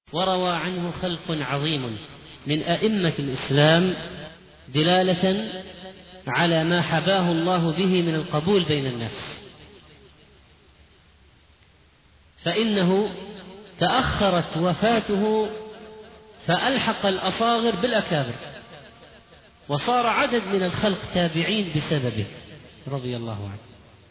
وروى عنه خلق عظيم من أئمة الإسلام دلالة على ما حباه الله به من القبول بين الناس، فإنه تأخرت وفاته فألحق الأصاغر بالأكابر، وصار عدد من الخلق تابعين بسببه رضي الله عنه.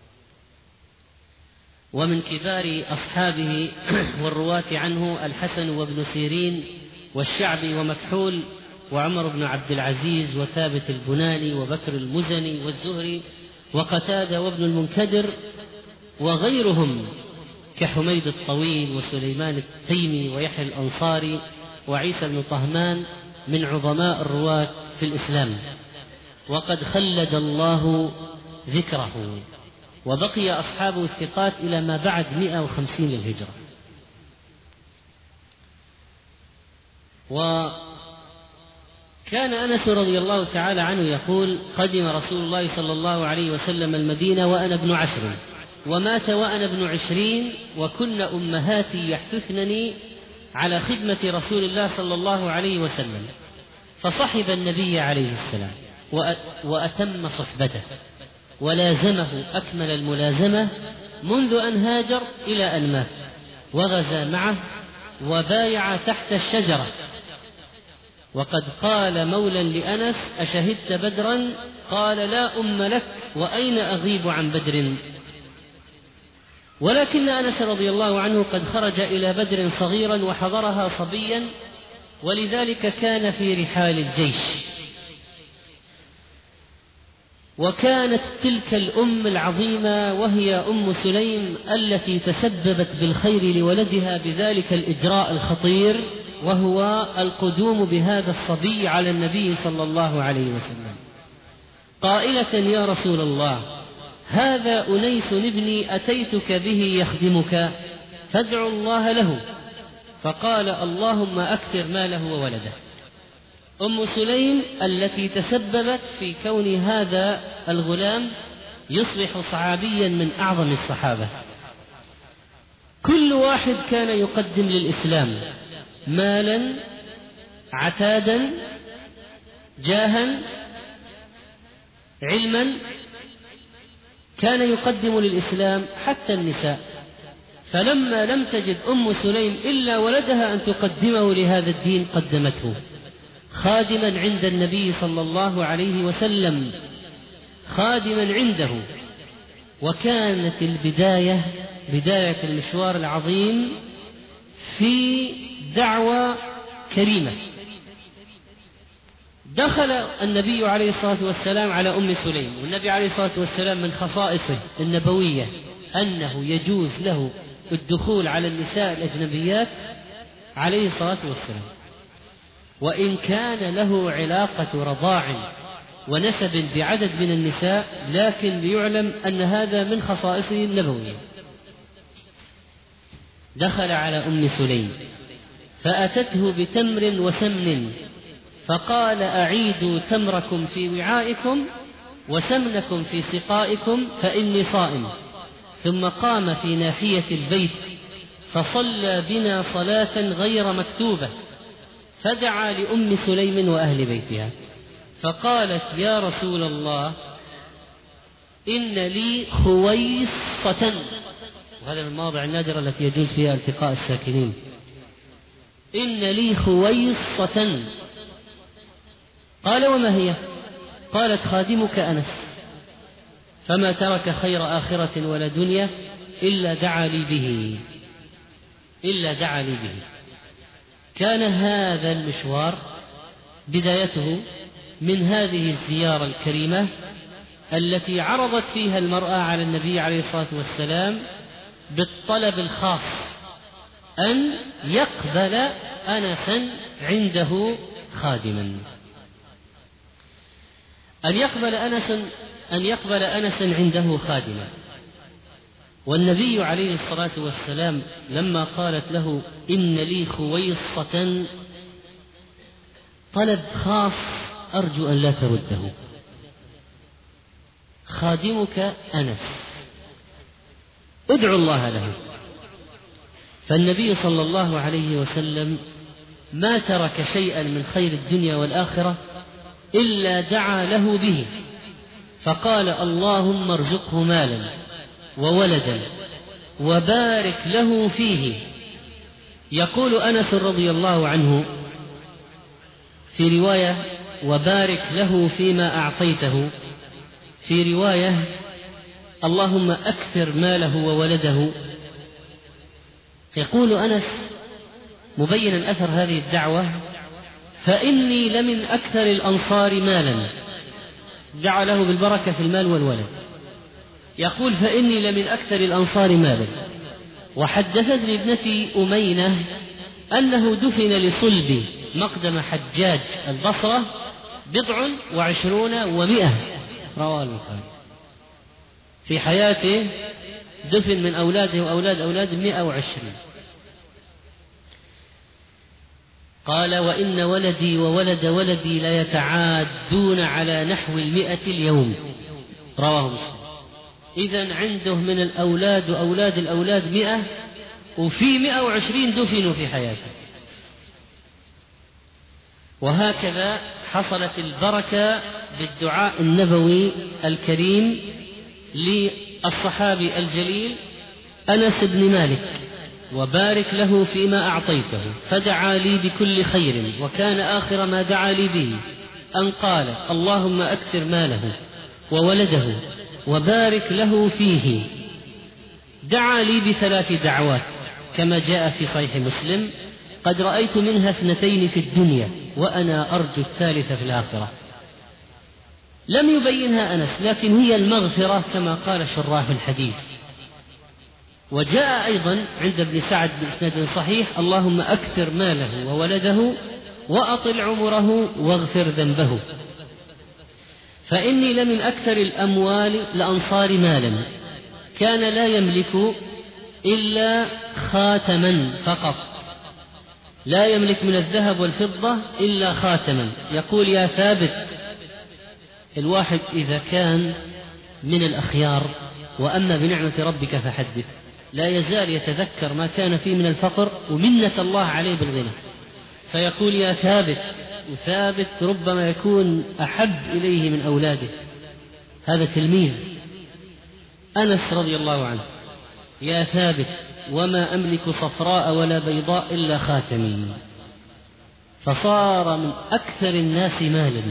ومن كبار أصحابه والرواة عنه الحسن وابن سيرين والشعبي ومكحول وعمر بن عبد العزيز وثابت البناني وبكر المزني والزهري وقتادة وابن المنكدر وغيرهم كحميد الطويل وسليمان التيمي ويحيى الأنصاري وعيسى بن طهمان من عظماء الرواة في الإسلام، وقد خلد الله ذكره، وبقي أصحابه الثقات إلى ما بعد 150 للهجرة. وكان أنس رضي الله تعالى عنه يقول: قدم رسول الله صلى الله عليه وسلم المدينة وأنا ابن 10، ومات وأنا ابن 20، وكن أمهاتي يحثثنني على خدمة رسول الله صلى الله عليه وسلم، فصحب النبي عليه السلام وأتم صحبته ولازمه أكمل الملازمة منذ أن هاجر إلى أن مات، وغزا معه وبايع تحت الشجرة. وقد قال مولى لأنس: أشهدت بدرا؟ قال: لا أم لك، وأين أغيب عن بدر؟ ولكن أنس رضي الله عنه قد خرج إلى بدر صغيرا وحضرها صبيا، ولذلك كان في رحال الجيش. وكانت تلك الأم العظيمة وهي أم سليم التي تسببت بالخير لولدها بذلك الإجراء الخطير، وهو القدوم بهذا الصبي على النبي صلى الله عليه وسلم، قائلة: يا رسول الله، هذا أنيس ابني أتيتك به يخدمك، فادع الله له. فقال: اللهم أكثر ماله وولده. أم سليم التي تسببت في كون هذا الغلام يصبح صحابيا من أعظم الصحابة. كل واحد كان يقدم للإسلام مالا، عتادا، جاها، علما، كان يقدم للإسلام حتى النساء. فلما لم تجد أم سليم إلا ولدها أن تقدمه لهذا الدين قدمته خادما عند النبي صلى الله عليه وسلم، خادما عنده. وكانت البداية بداية المشوار العظيم في دعوة كريمة. دخل النبي عليه الصلاة والسلام على أم سليم، والنبي عليه الصلاة والسلام من خصائصه النبوية أنه يجوز له الدخول على النساء الأجنبيات عليه الصلاة والسلام، وإن كان له علاقة رضاع ونسب بعدد من النساء، لكن ليعلم أن هذا من خصائصه النبوية. دخل على أم سليم فأتته بتمر وسمن، فقال: أعيدوا تمركم في وعائكم وسمنكم في سقائكم فإني صائم. ثم قام في ناحية البيت فصلى بنا صلاة غير مكتوبة، فدعا لأم سليم وأهل بيتها فقالت: يا رسول الله، إن لي خويصة. وهذا من المواضع النادرة التي يجوز فيها التقاء الساكنين. إن لي خويصة. قال: وما هي؟ قالت: خادمك أنس، فما ترك خير آخرة ولا دنيا إلا دعا لي به. كان هذا المشوار بدايته من هذه الزيارة الكريمة التي عرضت فيها المرأة على النبي عليه الصلاة والسلام بالطلب الخاص أن يقبل أنسا عنده خادما، أن يقبل أنسا عنده خادما. والنبي عليه الصلاة والسلام لما قالت له: إن لي خويصة، طلب خاص أرجو أن لا ترده. خادمك أنس، ادعو الله له. فالنبي صلى الله عليه وسلم ما ترك شيئا من خير الدنيا والآخرة إلا دعا له به، فقال: اللهم ارزقه مالا وولدا وبارك له فيه. يقول أنس رضي الله عنه في رواية: وبارك له فيما أعطيته، في رواية: اللهم أكثر ماله وولده. يقول أنس مبينا أثر هذه الدعوة: فإني لمن أكثر الأنصار مالا، دعا له بالبركة في المال والولد. يقول: فإني لمن أكثر الأنصار مالا. وحدثتني ابنتي أمينة أنه دفن لصلب مقدم حجاج البصرة 27 و100، رواه البخاري. في حياته دفن من أولاده وأولاد أولاده 120. قال: وإن ولدي وولد ولدي لا يتعادون على نحو 100 اليوم، رواه مسلم. إذن عنده من الأولاد وأولاد الأولاد 100، وفي 120 دفنوا في حياته. وهكذا حصلت البركة بالدعاء النبوي الكريم للصحابي الجليل أنس بن مالك: وبارك له فيما أعطيته، فدعا لي بكل خير، وكان آخر ما دعا لي به أن قال: اللهم أكثر ماله وولده وبارك له فيه. دعا لي ب3 دعوات كما جاء في صحيح مسلم: قد رأيت منها 2 في الدنيا وأنا أرجو الثالثة في الآخرة. لم يبينها أنس، لكن هي المغفرة كما قال شراح الحديث. وجاء أيضا عند ابن سعد بإسناد صحيح: اللهم أكثر ماله وولده وأطل عمره واغفر ذنبه. فإني لمن أكثر الأموال لأنصار مالا، كان لا يملك إلا خاتما فقط، لا يملك من الذهب والفضة إلا خاتما. يقول: يا ثابت، الواحد إذا كان من الأخيار وأما بنعمة ربك فحدث، لا يزال يتذكر ما كان فيه من الفقر ومنة الله عليه بالغنى، فيقول: يا ثابت. وثابت ربما يكون أحب إليه من أولاده. هذا تلميذ أنس رضي الله عنه: يا ثابت، وما أملك صفراء ولا بيضاء إلا خاتمي. فصار من أكثر الناس مالا.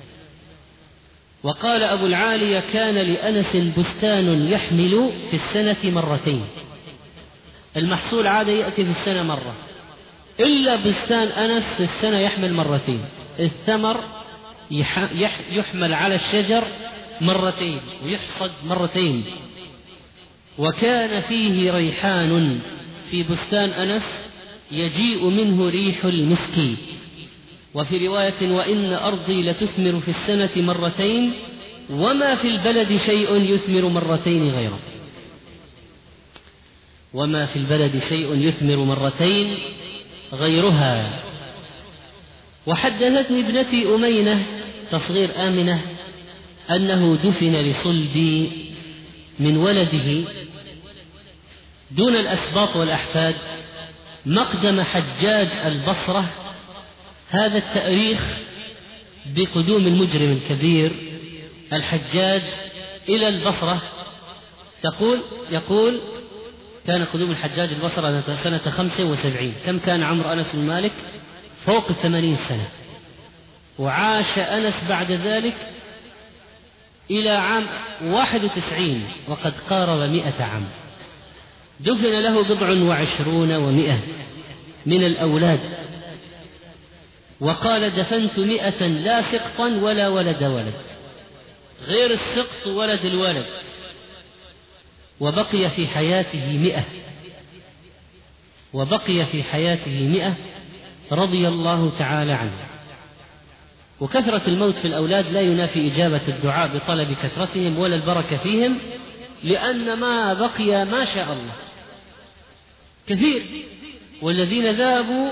وقال أبو العالية: كان لأنس بستان يحمل في السنة 2 المحصول عادة يأتي في السنة مرة، إلا بستان أنس في السنة يحمل 2 الثمر يحمل على الشجر 2 ويحصد 2. وكان فيه ريحان في بستان أنس يجيء منه ريح المسك. وفي رواية: وإن أرضي لتثمر في السنة 2 وما في البلد شيء يثمر 2 غيره. وما في البلد شيء يثمر 2 غيرها. وحدثتني ابنتي أمينة تصغير آمنة أنه دفن لصلب من ولده دون الأسباط والأحفاد مقدم حجاج البصرة. هذا التاريخ بقدوم المجرم الكبير الحجاج إلى البصرة. يقول كان قدوم الحجاج البصرة سنة 75. كم كان عمر أنس بن مالك؟ فوق 80 سنة. وعاش أنس بعد ذلك إلى عام 91 وقد قارب 100 عام. دفن له 27 و100 من الأولاد. وقال: دفنت 100 لا سقطا ولا ولد، غير السقط ولد الولد. وبقي في حياته 100 رضي الله تعالى عنه. وكثرة الموت في الأولاد لا ينافي إجابة الدعاء بطلب كثرتهم ولا البركة فيهم، لأن ما بقي ما شاء الله كثير. والذين ذابوا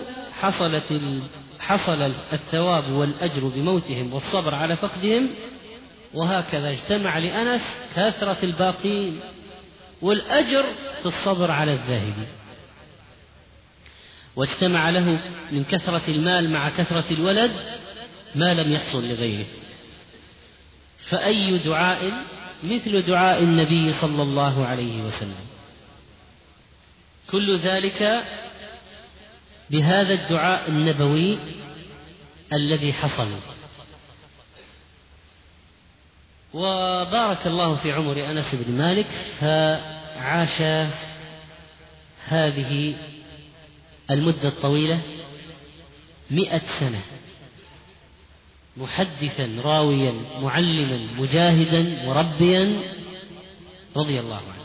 حصل الثواب والأجر بموتهم والصبر على فقدهم. وهكذا اجتمع لأنس كثرة الباقين والأجر في الصبر على الذاهبين. واجتمع له من كثرة المال مع كثرة الولد ما لم يحصل لغيره. فأي دعاء مثل دعاء النبي صلى الله عليه وسلم. كل ذلك بهذا الدعاء النبوي الذي حصل. وبارك الله في عمر أنس بن مالك، فعاش هذه المدة الطويلة 100 سنة محدثا راويا معلما مجاهدا مربيا رضي الله عنه.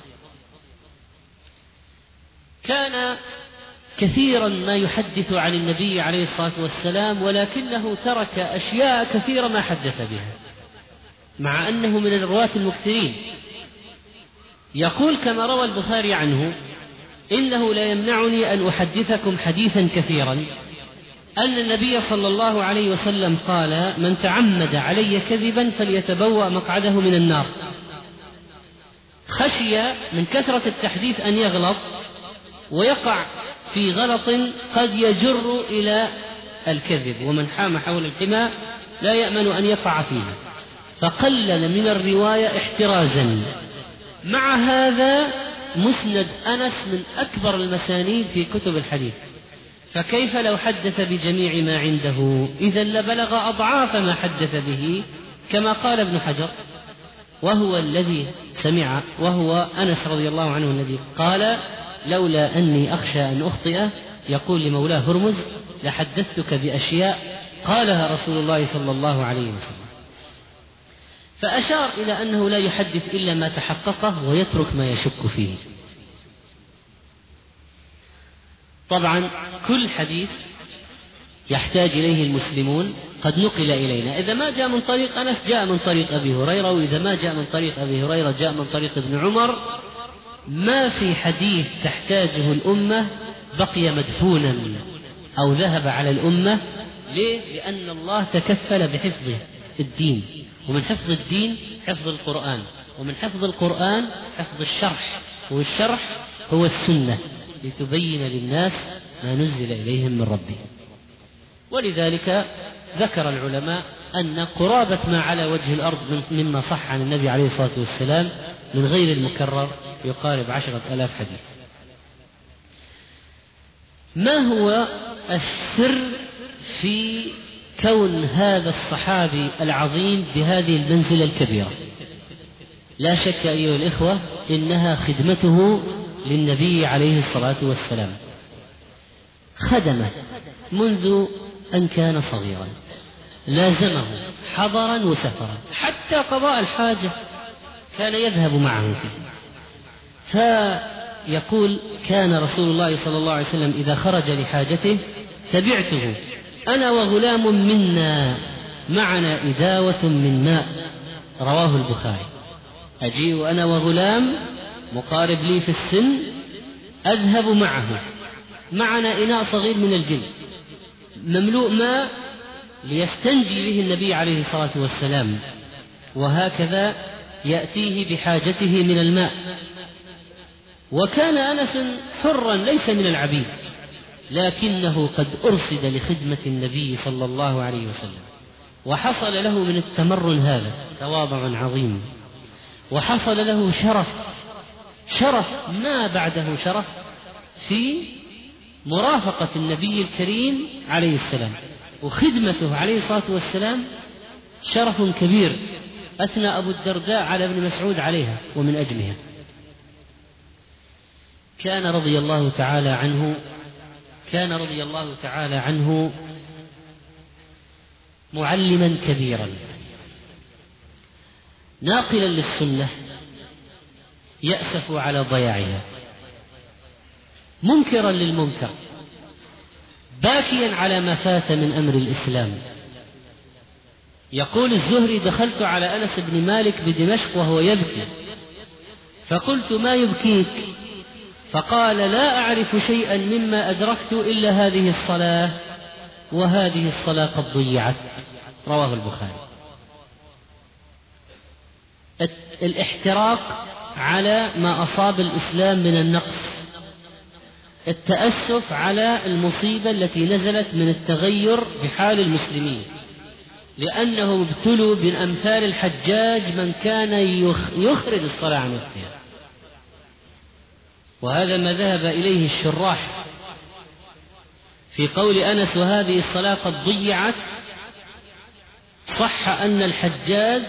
كان كثيرا ما يحدث عن النبي عليه الصلاة والسلام، ولكنه ترك أشياء كثيرة ما حدث بها، مع أنه من الرواة المكثرين. يقول كما روى البخاري عنه: إنه لا يمنعني أن أحدثكم حديثا كثيرا أن النبي صلى الله عليه وسلم قال: من تعمد علي كذبا فليتبوأ مقعده من النار. خشي من كثرة التحديث أن يغلط ويقع في غلط قد يجر إلى الكذب، ومن حام حول الحمى لا يأمن أن يقع فيه، فقلل من الرواية احترازا. مع هذا مسند أنس من أكبر المسانيد في كتب الحديث، فكيف لو حدث بجميع ما عنده؟ إذن لبلغ أضعاف ما حدث به، كما قال ابن حجر، وهو الذي سمع، وهو أنس رضي الله عنه الذي قال: لولا أني أخشى أن أخطئ، يقول لمولاه هرمز: لحدثتك بأشياء قالها رسول الله صلى الله عليه وسلم. فأشار إلى أنه لا يحدث إلا ما تحققه ويترك ما يشك فيه. طبعا كل حديث يحتاج إليه المسلمون قد نقل إلينا، إذا ما جاء من طريق أنس جاء من طريق أبي هريرة، وإذا ما جاء من طريق أبي هريرة جاء من طريق ابن عمر. ما في حديث تحتاجه الأمة بقي مدفونا أو ذهب على الأمة. ليه؟ لأن الله تكفل بحفظ الدين، ومن حفظ الدين حفظ القرآن، ومن حفظ القرآن حفظ الشرح، والشرح هو السنة لتبين للناس ما نزل إليهم من ربهم. ولذلك ذكر العلماء أن قرابة ما على وجه الأرض مما صح عن النبي عليه الصلاة والسلام من غير المكرر يقارب 10,000 حديث. ما هو السر في كون هذا الصحابي العظيم بهذه المنزلة الكبيرة؟ لا شك أيها الإخوة إنها خدمته للنبي عليه الصلاة والسلام. خدمه منذ أن كان صغيرا، لازمه حضرا وسفرا، حتى قضاء الحاجة كان يذهب معه فيه. فيقول: كان رسول الله صلى الله عليه وسلم إذا خرج لحاجته تبعته أنا وغلام منا معنا إداوة من ماء. رواه البخاري. أجيء أنا وغلام مقارب لي في السن أذهب معه، معنا إناء صغير من الجلد مملوء ماء ليستنجي به النبي عليه الصلاة والسلام، وهكذا يأتيه بحاجته من الماء. وكان أنس حرا ليس من العبيد، لكنه قد أرصد لخدمة النبي صلى الله عليه وسلم، وحصل له من التمرن هذا تواضع عظيم، وحصل له شرف ما بعده شرف في مرافقة النبي الكريم عليه السلام، وخدمته عليه الصلاة والسلام شرف كبير أثنى أبو الدرداء على ابن مسعود عليها ومن أجلها. كان رضي الله تعالى عنه معلما كبيرا، ناقلا للسنة يأسف على ضياعها، منكرا للمنكر، باكيا على ما فات من أمر الإسلام. يقول الزهري: دخلت على أنس بن مالك بدمشق وهو يبكي، فقلت: ما يبكيك؟ فقال: لا أعرف شيئا مما أدركت إلا هذه الصلاة، وهذه الصلاة قد ضيعت. رواه البخاري. الاحتراق على ما أصاب الإسلام من النقص، التأسف على المصيبة التي نزلت من التغير بحال المسلمين، لأنهم ابتلوا من أمثال الحجاج من كان يخرج الصلاة عن وقتها، وهذا ما ذهب إليه الشراح في قول أنس وهذه الصلاة قد ضيعت. صح أن الحجاج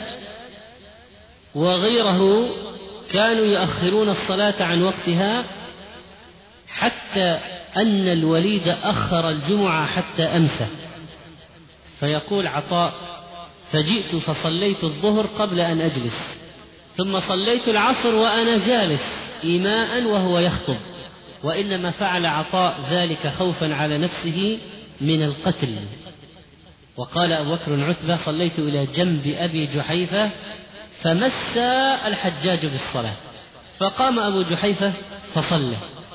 وغيره كانوا يؤخرون الصلاة عن وقتها، حتى أن الوليد أخر الجمعة حتى أمسى. فيقول عطاء: فجئت فصليت الظهر قبل أن أجلس، ثم صليت العصر وأنا جالس إيماء وهو يخطب، وإنما فعل عطاء ذلك خوفا على نفسه من القتل. وقال أبو بكر عتبة: صليت إلى جنب أبي جحيفة فمس الحجاج بالصلاة، فقام أبو جحيفة فصلى.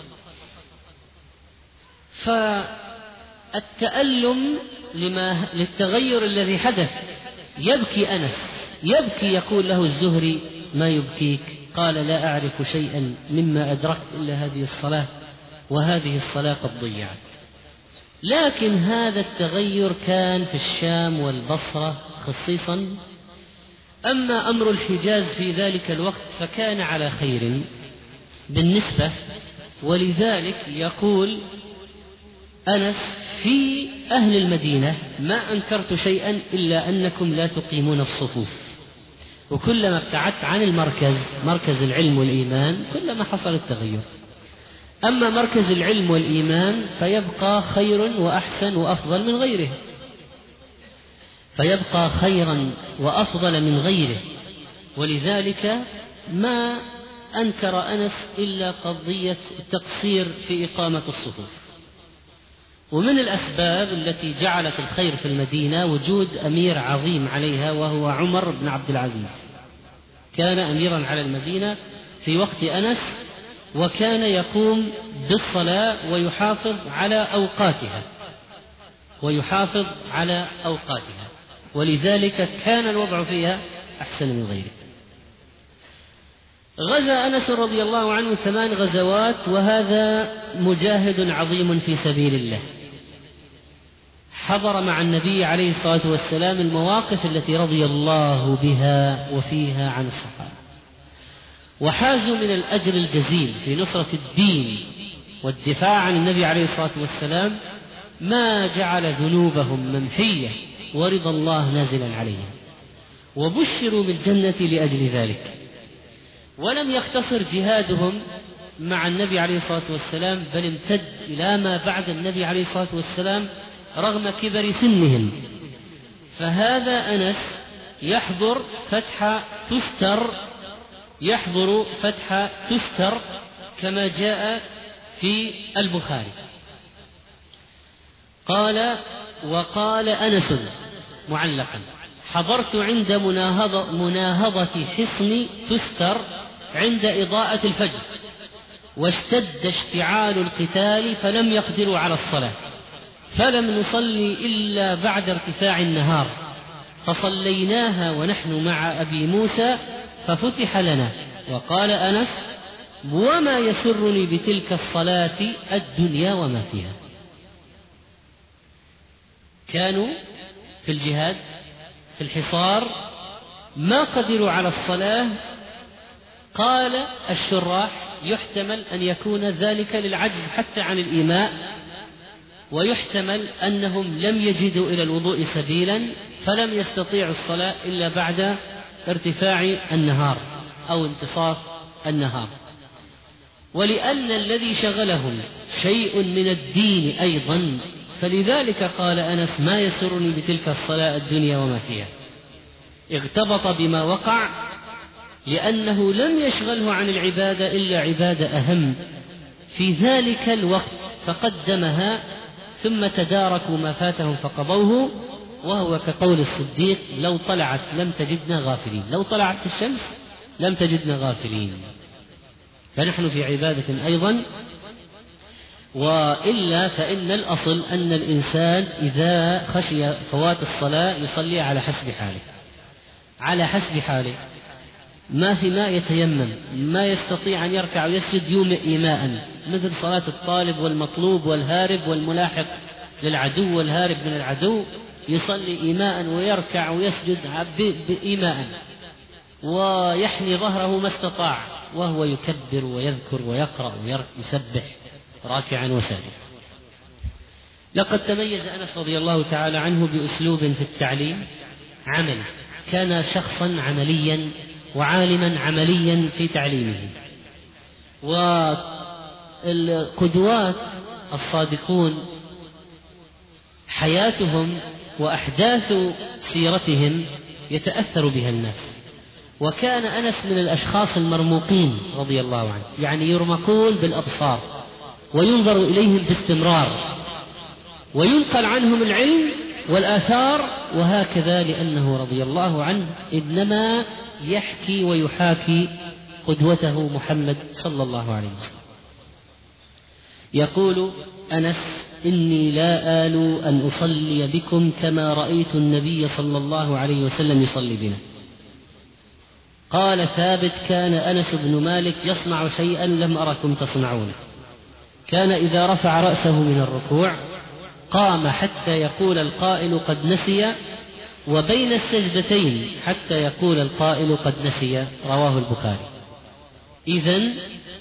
فالتألم للتغير الذي حدث يبكي أنس، يبكي. يقول له الزهري: ما يبكيك؟ قال: لا أعرف شيئا مما أدركت إلا هذه الصلاة، وهذه الصلاة قد ضيعت. لكن هذا التغير كان في الشام والبصرة خصيصا. أما أمر الحجاز في ذلك الوقت فكان على خير بالنسبة، ولذلك يقول أنس: في أهل المدينة ما أنكرت شيئا إلا أنكم لا تقيمون الصفوف، وكلما ابتعدت عن مركز العلم والإيمان كلما حصل التغير. أما مركز العلم والإيمان فيبقى خير وأحسن وأفضل من غيره، فيبقى خيرا وأفضل من غيره. ولذلك ما أنكر أنس إلا قضية التقصير في إقامة الصفوف. ومن الأسباب التي جعلت الخير في المدينة وجود أمير عظيم عليها، وهو عمر بن عبد العزيز. كان أميرا على المدينة في وقت أنس، وكان يقوم بالصلاة ويحافظ على أوقاتها، ولذلك كان الوضع فيها أحسن من غيره. غزا أنس رضي الله عنه 8 غزوات، وهذا مجاهد عظيم في سبيل الله، حضر مع النبي عليه الصلاة والسلام المواقف التي رضي الله بها وفيها عن الصحابة، وحازوا من الأجر الجزيل في نصرة الدين والدفاع عن النبي عليه الصلاة والسلام ما جعل ذنوبهم ممحية ورضا الله نازلا عليهم، وبشروا بالجنة لأجل ذلك. ولم يقتصر جهادهم مع النبي عليه الصلاة والسلام، بل امتد إلى ما بعد النبي عليه الصلاة والسلام رغم كبر سنهم. فهذا أنس يحضر فتح تستر كما جاء في البخاري. وقال أنس معلقا: حضرت عند مناهضة حصن تستر عند إضاءة الفجر، واشتد اشتعال القتال فلم يقدروا على الصلاة، فلم نصلي إلا بعد ارتفاع النهار، فصليناها ونحن مع أبي موسى ففتح لنا. وقال أنس: وما يسرني بتلك الصلاة الدنيا وما فيها. كانوا في الجهاد في الحصار ما قدروا على الصلاة. قال الشراح: يحتمل أن يكون ذلك للعجز حتى عن الإيماء، ويحتمل أنهم لم يجدوا إلى الوضوء سبيلا فلم يستطيعوا الصلاة إلا بعد ارتفاع النهار أو انتصاف النهار. ولأن الذي شغلهم شيء من الدين أيضا، فلذلك قال أنس: ما يسرني بتلك الصلاة الدنيا وما فيها. اغتبط بما وقع، لأنه لم يشغله عن العبادة إلا عبادة أهم في ذلك الوقت، فقدمها، ثم تداركوا ما فاتهم فقضوه. وهو كقول الصديق: لو طلعت لم تجدنا غافلين، لو طلعت الشمس لم تجدنا غافلين. فنحن في عبادة أيضا، وإلا فإن الأصل أن الإنسان إذا خشي فوات الصلاة يصلي على حسب حاله. ما في ماء يتيمم، ما يستطيع أن يركع ويسجد يومئ إيماء، مثل صلاة الطالب والمطلوب والهارب والملاحق للعدو والهارب من العدو، يصلي إيماء ويركع ويسجد إيماء ويحني ظهره ما استطاع، وهو يكبر ويذكر ويقرأ ويسبح راكعا وساجدا. لقد تميز أنس رضي الله تعالى عنه بأسلوب في التعليم عملي، كان شخصا عمليا وعالما عمليا في تعليمه. والقدوات الصادقون حياتهم وأحداث سيرتهم يتأثر بها الناس، وكان أنس من الأشخاص المرموقين رضي الله عنه، يعني يرمقون بالأبصار وينظر إليهم باستمرار وينقل عنهم العلم والآثار، وهكذا لأنه رضي الله عنه إنما يحكي ويحاكي قدوته محمد صلى الله عليه وسلم. يقول أنس: إني لا آل أن أصلي بكم كما رأيت النبي صلى الله عليه وسلم يصلي بنا. قال ثابت: كان أنس بن مالك يصنع شيئا لم أركم تصنعونه، كان إذا رفع رأسه من الركوع قام حتى يقول القائل قد نسي، وبين السجدتين حتى يقول القائل قد نسي. رواه البخاري. إذن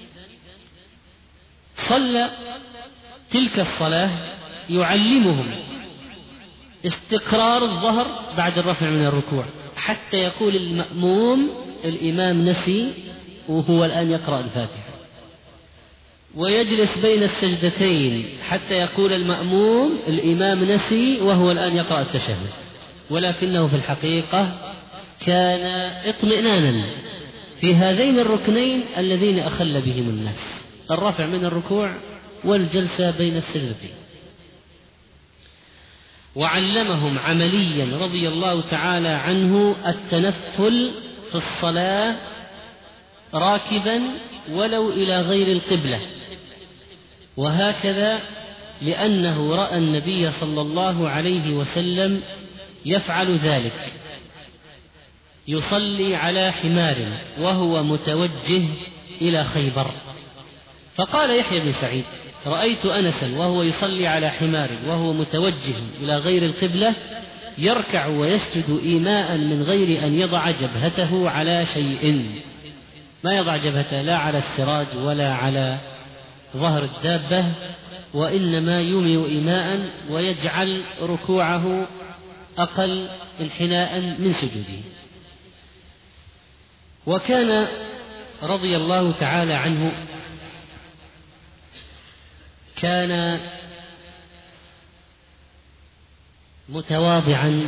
صلى تلك الصلاة يعلمهم استقرار الظهر بعد الرفع من الركوع، حتى يقول المأموم الإمام نسي وهو الآن يقرأ الفاتحة، ويجلس بين السجدتين حتى يقول المأموم الإمام نسي وهو الآن يقرأ التشهد، ولكنه في الحقيقة كان اطمئنانا في هذين الركنين اللذين أخل بهم الناس: الرفع من الركوع والجلسة بين السجدتين. وعلمهم عمليا رضي الله تعالى عنه التنفل في الصلاة راكبا ولو إلى غير القبلة، وهكذا لأنه رأى النبي صلى الله عليه وسلم يفعل ذلك، يصلي على حمار وهو متوجه إلى خيبر. فقال يحيى بن سعيد: رأيت أنسا وهو يصلي على حمار وهو متوجه إلى غير القبلة يركع ويسجد إيماء من غير أن يضع جبهته على شيء، ما يضع جبهته لا على السراج ولا على ظهر الدابة، وإنما يومئ إيماء ويجعل ركوعه أقل انحناء من سجوده. وكان رضي الله تعالى عنه كان متواضعا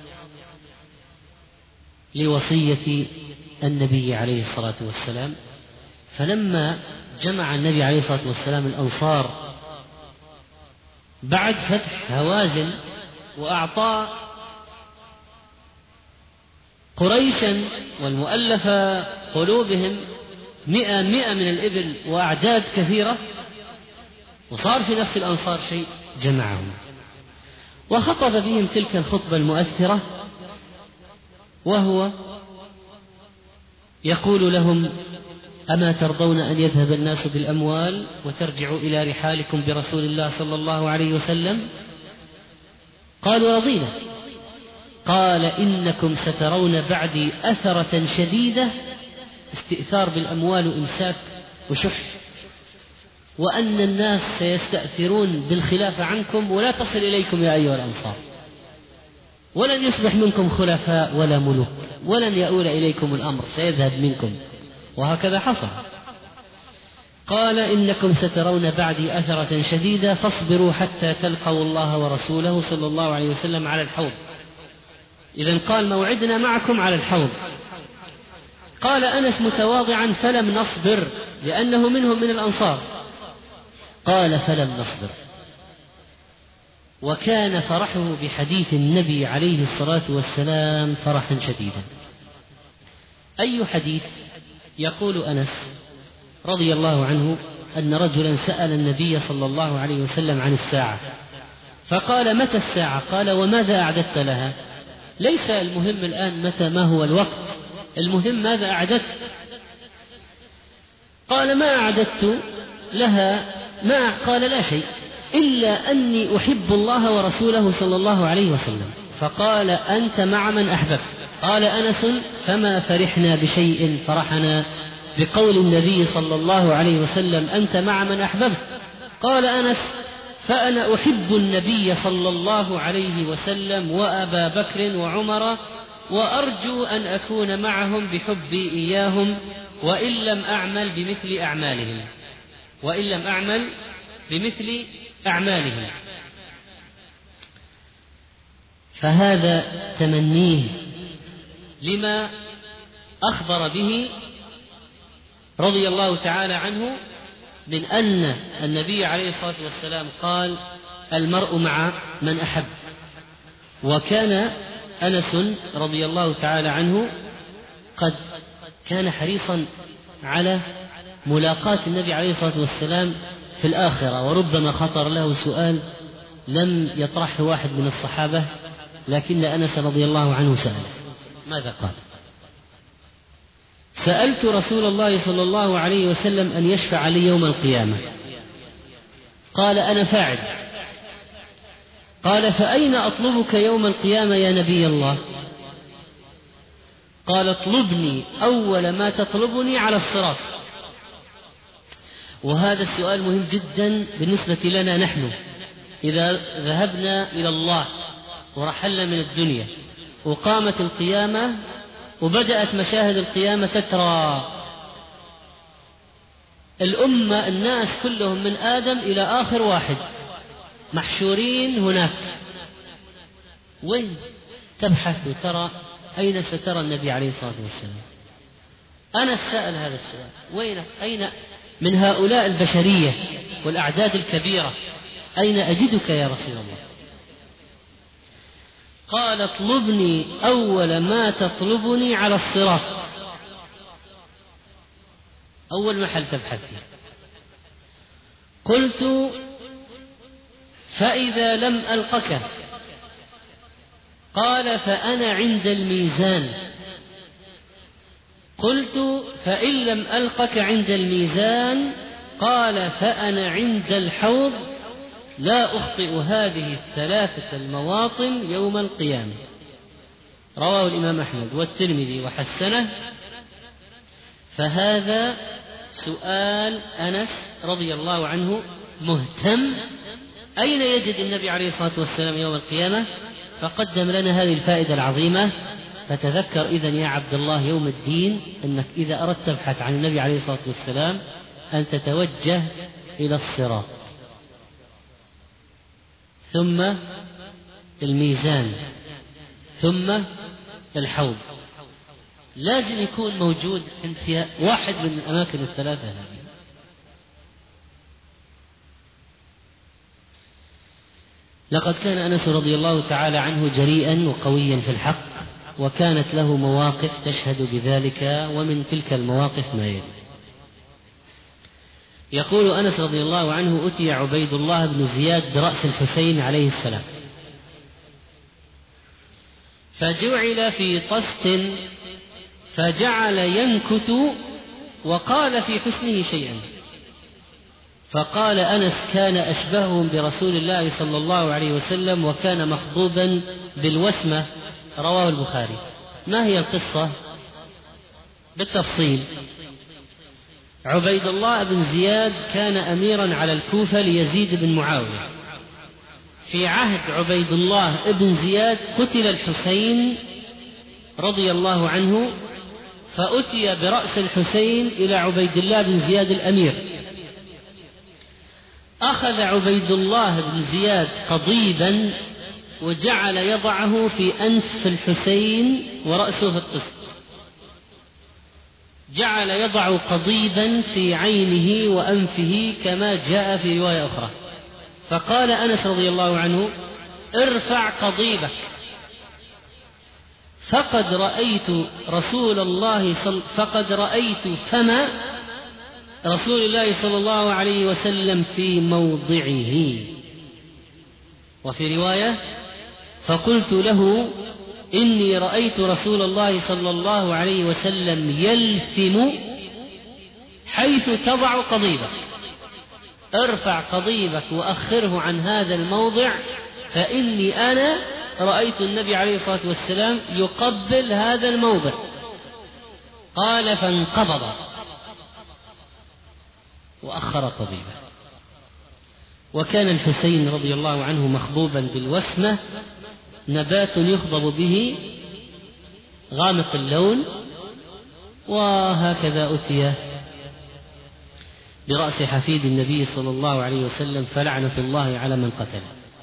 لوصية النبي عليه الصلاة والسلام، فلما جمع النبي عليه الصلاة والسلام الأنصار بعد فتح هوازن وأعطى قريشا والمؤلفة قلوبهم 100 من الإبل وأعداد كثيرة، وصار في نفس الأنصار شيء جمعهم، وخطب بهم تلك الخطبة المؤثرة، وهو يقول لهم: أما ترضون أن يذهب الناس بالأموال وترجعوا إلى رحالكم برسول الله صلى الله عليه وسلم؟ قالوا: رضينا. قال: إنكم سترون بعدي أثرة شديدة، استئثار بالأموال وإمساك وشح، وأن الناس سيستأثرون بالخلافة عنكم ولا تصل إليكم يا أيها الأنصار، ولن يصبح منكم خلفاء ولا ملوك، ولن يؤول إليكم الأمر، سيذهب منكم. وهكذا حصل. قال: إنكم سترون بعدي أثرة شديدة فاصبروا حتى تلقوا الله ورسوله صلى الله عليه وسلم على الحوض. إذن قال: موعدنا معكم على الحوض. قال أنس متواضعا: فلم نصبر، لأنه منهم من الأنصار. قال: فلم نصبر. وكان فرحه بحديث النبي عليه الصلاة والسلام فرحا شديدا. أي حديث؟ يقول أنس رضي الله عنه أن رجلا سأل النبي صلى الله عليه وسلم عن الساعة، فقال: متى الساعة؟ قال: وماذا أعددت لها؟ ليس المهم الآن متى، ما هو الوقت، المهم ماذا أعددت. قال: ما أعددت لها ما قال لا شيء إلا أني أحب الله ورسوله صلى الله عليه وسلم. فقال أنت مع من أحببت. قال أنس فما فرحنا بشيء فرحنا بقول النبي صلى الله عليه وسلم أنت مع من أحببت. قال أنس فأنا أحب النبي صلى الله عليه وسلم وأبا بكر وعمر وأرجو أن أكون معهم بحبي إياهم وإن لم أعمل بمثل أعمالهم. فهذا تمنيه لما أخبر به رضي الله تعالى عنه من أن النبي عليه الصلاة والسلام قال المرء مع من أحب. وكان أنس رضي الله تعالى عنه قد كان حريصا على ملاقاة النبي عليه الصلاة والسلام في الآخرة، وربما خطر له سؤال لم يطرحه واحد من الصحابة لكن أنس رضي الله عنه سأل. ماذا قال؟ سألت رسول الله صلى الله عليه وسلم أن يشفع لي يوم القيامة. قال أنا فاعل. قال فأين أطلبك يوم القيامة يا نبي الله؟ قال اطلبني أول ما تطلبني على الصراط. وهذا السؤال مهم جدا بالنسبة لنا نحن إذا ذهبنا إلى الله ورحلنا من الدنيا وقامت القيامة وبدأت مشاهد القيامة تترى، الأمة الناس كلهم من آدم إلى آخر واحد محشورين هناك. وين تبحث وترى أين سترى النبي عليه الصلاة والسلام؟ أنا سأل هذا السؤال، أين من هؤلاء البشرية والأعداد الكبيرة أين أجدك يا رسول الله؟ قال اطلبني أول ما تطلبني على الصراط، أول محل تبحث فيه. قلت فإذا لم ألقك؟ قال فأنا عند الميزان. قلت فإن لم ألقك عند الميزان؟ قال فأنا عند الحوض لا أخطئ هذه الثلاثة المواطن يوم القيامة. رواه الإمام أحمد والترمذي وحسنه. فهذا سؤال أنس رضي الله عنه مهتم أين يجد النبي عليه الصلاة والسلام يوم القيامة، فقدم لنا هذه الفائدة العظيمة. فتذكر إذن يا عبد الله يوم الدين أنك إذا أردت تبحث عن النبي عليه الصلاة والسلام أن تتوجه إلى الصراط ثم الميزان ثم الحوض. لازم يكون موجود في واحد من الأماكن الثلاثة هذه. لقد كان أنس رضي الله تعالى عنه جريئا وقويا في الحق، وكانت له مواقف تشهد بذلك، ومن تلك المواقف ما يلي. يقول أنس رضي الله عنه أتي عبيد الله بن زياد برأس الحسين عليه السلام فجعل في طست فجعل ينكت وقال في حسنه شيئا. فقال أنس كان أشبههم برسول الله صلى الله عليه وسلم وكان مخضوبا بالوسمة. رواه البخاري. ما هي القصة بالتفصيل؟ عبيد الله بن زياد كان أميرا على الكوفة ليزيد بن معاوية. في عهد عبيد الله بن زياد قتل الحسين رضي الله عنه، فأتي برأس الحسين إلى عبيد الله بن زياد الأمير. أخذ عبيد الله بن زياد قضيبا وجعل يضعه في أنف الحسين ورأسه في الطست، جعل يضع قضيبا في عينه وأنفه كما جاء في رواية أخرى. فقال أنس رضي الله عنه ارفع قضيبك، فقد رأيت فم رسول الله صلى الله عليه وسلم في موضعه. وفي رواية فقلت له إني رأيت رسول الله صلى الله عليه وسلم يلثم حيث تضع قضيبك. ارفع قضيبك وأخره عن هذا الموضع، فإني أنا رأيت النبي عليه الصلاة والسلام يقبل هذا الموضع. قال فانقبض وأخر قضيبه. وكان الحسين رضي الله عنه مخضوبا بالوسمة، نبات يخضب به غامق اللون، وهكذا أتي برأس حفيد النبي صلى الله عليه وسلم، فلعنة الله على من قتله.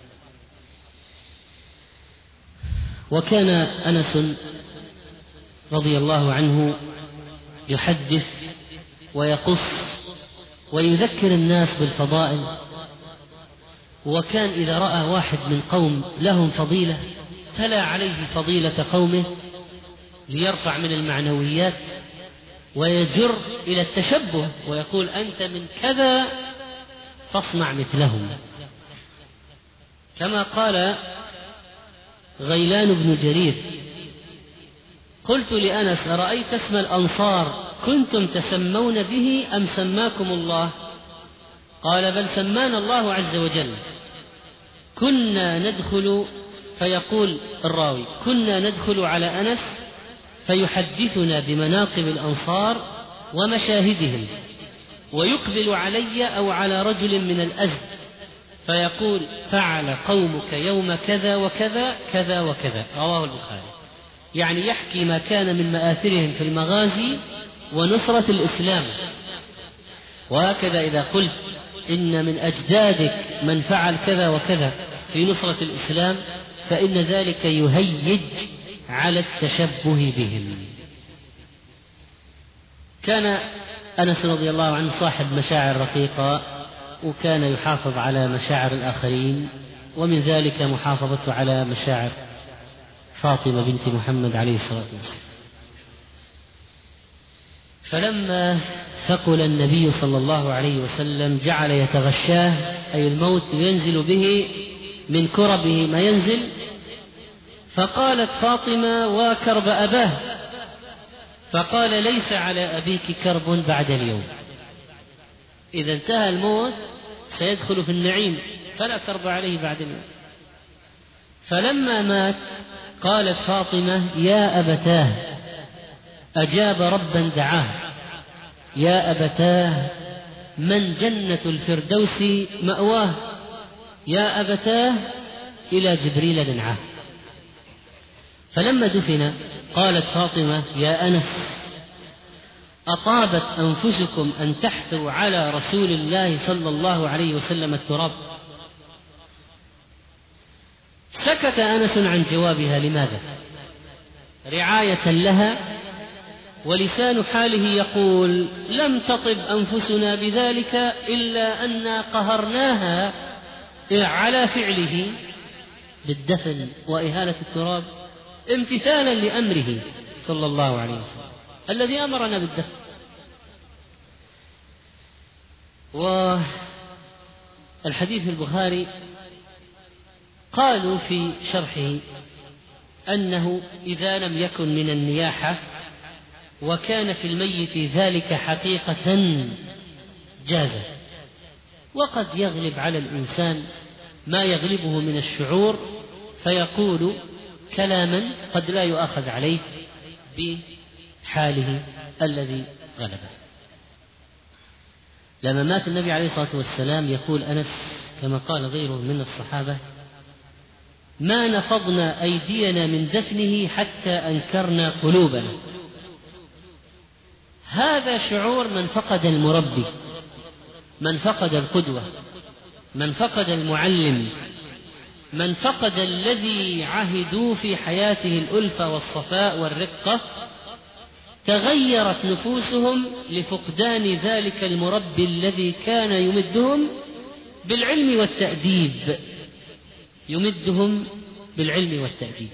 وكان أنس رضي الله عنه يحدث ويقص ويذكر الناس بالفضائل، وكان إذا رأى واحد من قوم لهم فضيلة تلا عليه فضيلة قومه ليرفع من المعنويات ويجر إلى التشبه، ويقول أنت من كذا فاصنع مثلهم. كما قال غيلان بن جرير: قلت لأنس: أرأيت اسم الأنصار كنتم تسمون به أم سماكم الله؟ قال: بل سمانا الله عز وجل. كنا ندخل، فيقول الراوي: كنا ندخل على أنس فيحدثنا بمناقب الأنصار ومشاهدهم، ويقبل علي أو على رجل من الأزد فيقول: فعل قومك يوم كذا وكذا كذا وكذا. رواه البخاري. يعني يحكي ما كان من مآثرهم في المغازي ونصرة الإسلام. وهكذا إذا قلت إن من أجدادك من فعل كذا وكذا في نصرة الإسلام، فإن ذلك يهيج على التشبه بهم. كان أنس رضي الله عنه صاحب مشاعر رقيقة، وكان يحافظ على مشاعر الآخرين، ومن ذلك محافظته على مشاعر فاطمة بنت محمد عليه الصلاة والسلام. فلما ثقل النبي صلى الله عليه وسلم جعل يتغشاه، أي الموت ينزل به من كربه ما ينزل. فقالت فاطمة: وكرب أباه. فقال: ليس على أبيك كرب بعد اليوم. إذا انتهى الموت سيدخل في النعيم، فلا كرب عليه بعد اليوم. فلما مات قالت فاطمة: يا أبتاه، أجاب ربا دعاه. يا أبتاه، من جنة الفردوس مأواه. يا أبتاه، إلى جبريل ننعاه. فلما دفن قالت فاطمة: يا أنس، أطابت أنفسكم أن تحثوا على رسول الله صلى الله عليه وسلم التراب؟ سكت أنس عن جوابها. لماذا؟ رعاية لها، ولسان حاله يقول: لم تطب أنفسنا بذلك إلا أن قهرناها على فعله بالدفن وإهالة التراب، امتثالا لأمره صلى الله عليه وسلم الذي أمرنا بالدفن. والحديث البخاري قالوا في شرحه أنه إذا لم يكن من النياحة وكان في الميت ذلك حقيقة جاز. وقد يغلب على الإنسان ما يغلبه من الشعور، فيقول كلاما قد لا يؤاخذ عليه بحاله الذي غلبه. لما مات النبي عليه الصلاة والسلام يقول أنس كما قال غيره من الصحابة: ما نفضنا أيدينا من دفنه حتى أنكرنا قلوبنا. هذا شعور من فقد المربي، من فقد القدوة، من فقد المعلم، من فقد الذي عهدوا في حياته الألفة والصفاء والرقة. تغيرت نفوسهم لفقدان ذلك المربي الذي كان يمدهم بالعلم والتأديب، يمدهم بالعلم والتأديب.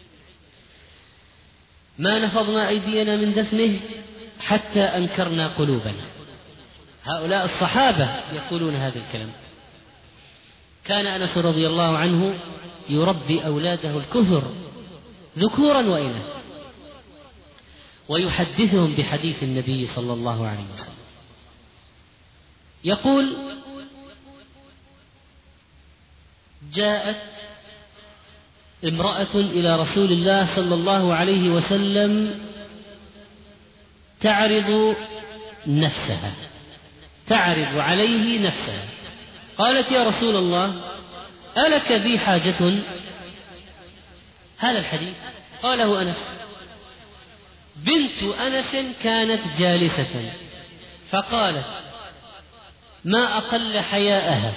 ما نفضنا أيدينا من دفنه حتى أنكرنا قلوبنا. هؤلاء الصحابة يقولون هذا الكلام. كان أنس رضي الله عنه يربي أولاده الكثر ذكورا وإناثا، ويحدثهم بحديث النبي صلى الله عليه وسلم. يقول: جاءت امرأة إلى رسول الله صلى الله عليه وسلم تعرض عليه نفسها. قالت: يا رسول الله، ألك بي حاجة؟ هذا الحديث قاله أنس. بنت أنس كانت جالسة فقالت: ما أقل حياءها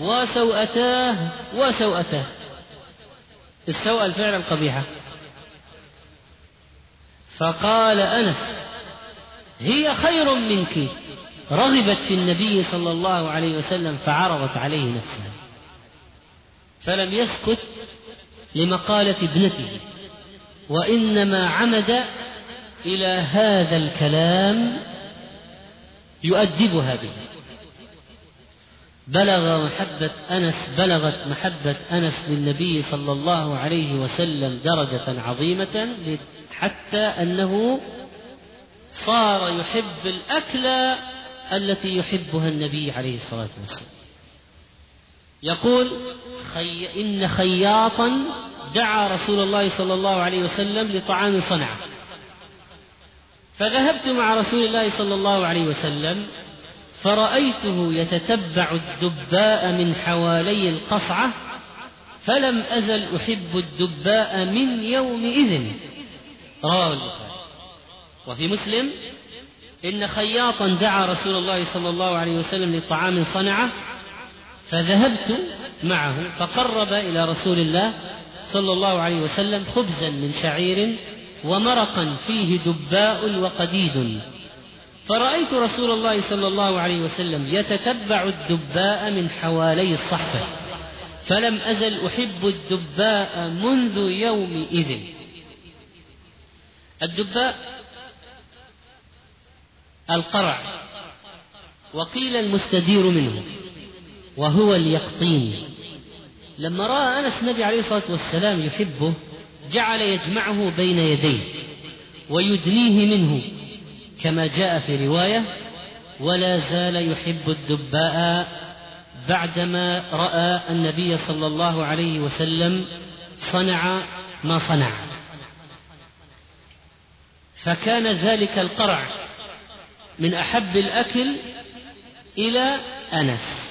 وسوءتاه. السوء الفعل القبيحة. فقال أنس: هي خير منك. رغبت في النبي صلى الله عليه وسلم فعرضت عليه نفسها، فلم يسكت لمقالة ابنته، وإنما عمد إلى هذا الكلام يؤدبها به. بلغت محبة أنس للنبي صلى الله عليه وسلم درجة عظيمة، حتى أنه صار يحب الأكل التي يحبها النبي عليه الصلاة والسلام. يقول: إن خياطا دعا رسول الله صلى الله عليه وسلم لطعام صنعه، فذهبت مع رسول الله صلى الله عليه وسلم فرأيته يتتبع الدباء من حوالي القصعة، فلم أزل أحب الدباء من يومئذ. رواه البخاري. وفي مسلم: إن خياطا دعا رسول الله صلى الله عليه وسلم لطعام صنعه، فذهبت معه فقرب إلى رسول الله صلى الله عليه وسلم خبزا من شعير ومرقا فيه دباء وقديد، فرأيت رسول الله صلى الله عليه وسلم يتتبع الدباء من حوالي الصحفة، فلم أزل أحب الدباء منذ يومئذ. الدباء القرع، وقيل المستدير منه، وهو اليقطين. لما رأى أنس النبي عليه الصلاة والسلام يحبه جعل يجمعه بين يديه ويدنيه منه، كما جاء في رواية: ولا زال يحب الدباء بعدما رأى النبي صلى الله عليه وسلم صنع ما صنع. فكان ذلك القرع من أحب الأكل إلى أنس،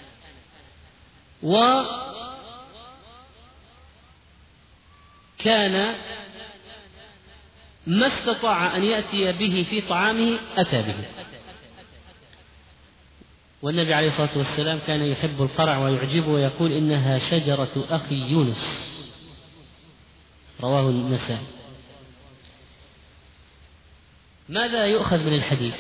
وكان ما استطاع أن يأتي به في طعامه أتى به. والنبي عليه الصلاة والسلام كان يحب القرع ويعجبه ويقول: إنها شجرة أخي يونس. رواه النسائي. ماذا يؤخذ من الحديث؟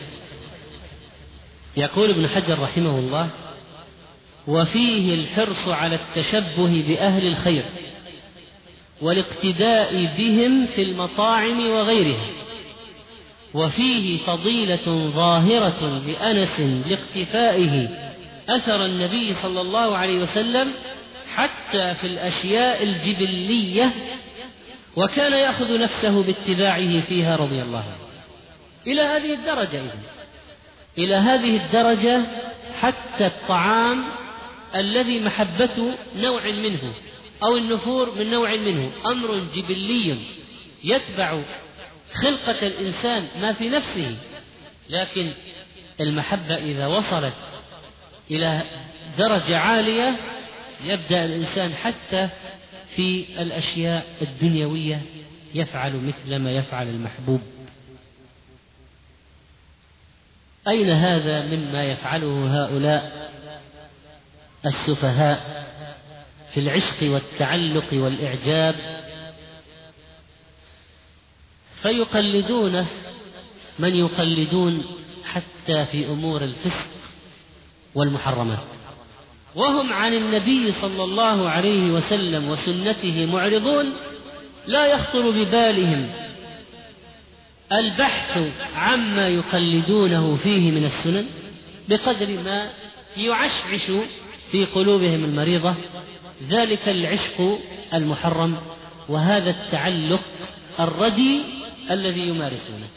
يقول ابن حجر رحمه الله: وفيه الحرص على التشبه بأهل الخير والاقتداء بهم في المطاعم وغيرها، وفيه فضيلة ظاهرة لأنس لاقتفائه أثر النبي صلى الله عليه وسلم حتى في الأشياء الجبلية، وكان يأخذ نفسه باتباعه فيها رضي الله عنه. إلى هذه الدرجة إلى هذه الدرجة حتى الطعام الذي محبته نوع منه أو النفور من نوع منه أمر جبلي يتبع خلقة الإنسان ما في نفسه، لكن المحبة إذا وصلت إلى درجة عالية يبدأ الإنسان حتى في الأشياء الدنيوية يفعل مثل ما يفعل المحبوب. أين هذا مما يفعله هؤلاء السفهاء في العشق والتعلق والإعجاب؟ فيقلدون من يقلدون حتى في أمور الفسق والمحرمات، وهم عن النبي صلى الله عليه وسلم وسنته معرضون، لا يخطر ببالهم البحث عما يقلدونه فيه من السنن بقدر ما يعشعش في قلوبهم المريضة ذلك العشق المحرم وهذا التعلق الردي الذي يمارسونه.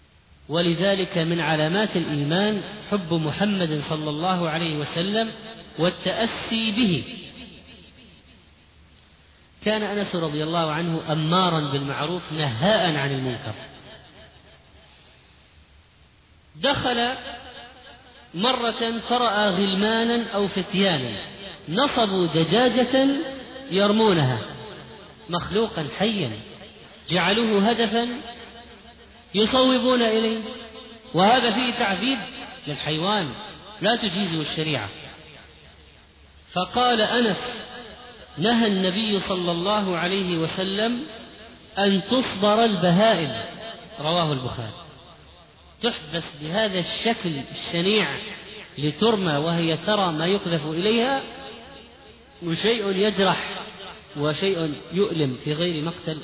ولذلك من علامات الإيمان حب محمد صلى الله عليه وسلم والتأسي به. كان أنس رضي الله عنه أمارا بالمعروف نهاء عن المنكر. دخل مرة فرأى غلمانا أو فتيانا نصبوا دجاجة يرمونها، مخلوقا حيا جعلوه هدفا يصوبون إليه، وهذا فيه تعذيب للحيوان لا تجيزه الشريعة. فقال أنس: نهى النبي صلى الله عليه وسلم أن تصبر البهائم، رواه البخاري. تحبس بهذا الشكل الشنيع لترمى وهي ترى ما يقذف إليها، وشيء يجرح وشيء يؤلم في غير مقتل.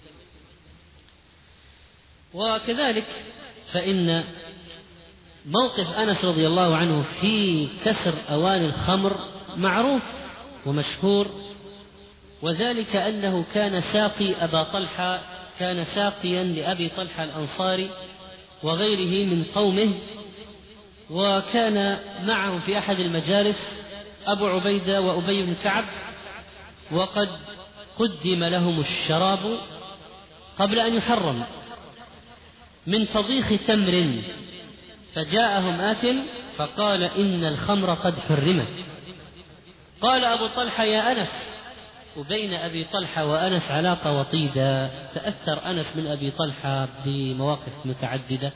وكذلك فإن موقف أنس رضي الله عنه في كسر أواني الخمر معروف ومشهور، وذلك أنه كان ساقي أبا طلحة، كان ساقيا لأبي طلحة الأنصاري وغيره من قومه، وكان معه في أحد المجالس أبو عبيدة وأبي بن كعب، وقد قدم لهم الشراب قبل أن يحرم من فضيخ تمر، فجاءهم آت فقال: إن الخمر قد حرمت. قال أبو طلحة: يا أنس. وبين أبي طلحة وأنس علاقة وطيدة، تأثر أنس من أبي طلحة بمواقف متعددة،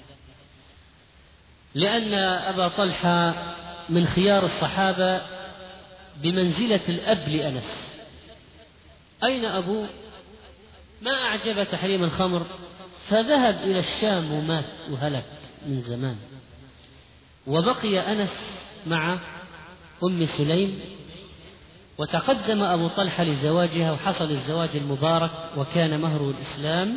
لأن أبا طلحة من خيار الصحابة بمنزلة الأب لأنس. أين أبوه؟ ما أعجب تحريم الخمر فذهب إلى الشام ومات وهلك من زمان، وبقي أنس مع أم سليم، وتقدم أبو طلحة لزواجها، وحصل الزواج المبارك، وكان مهره الإسلام.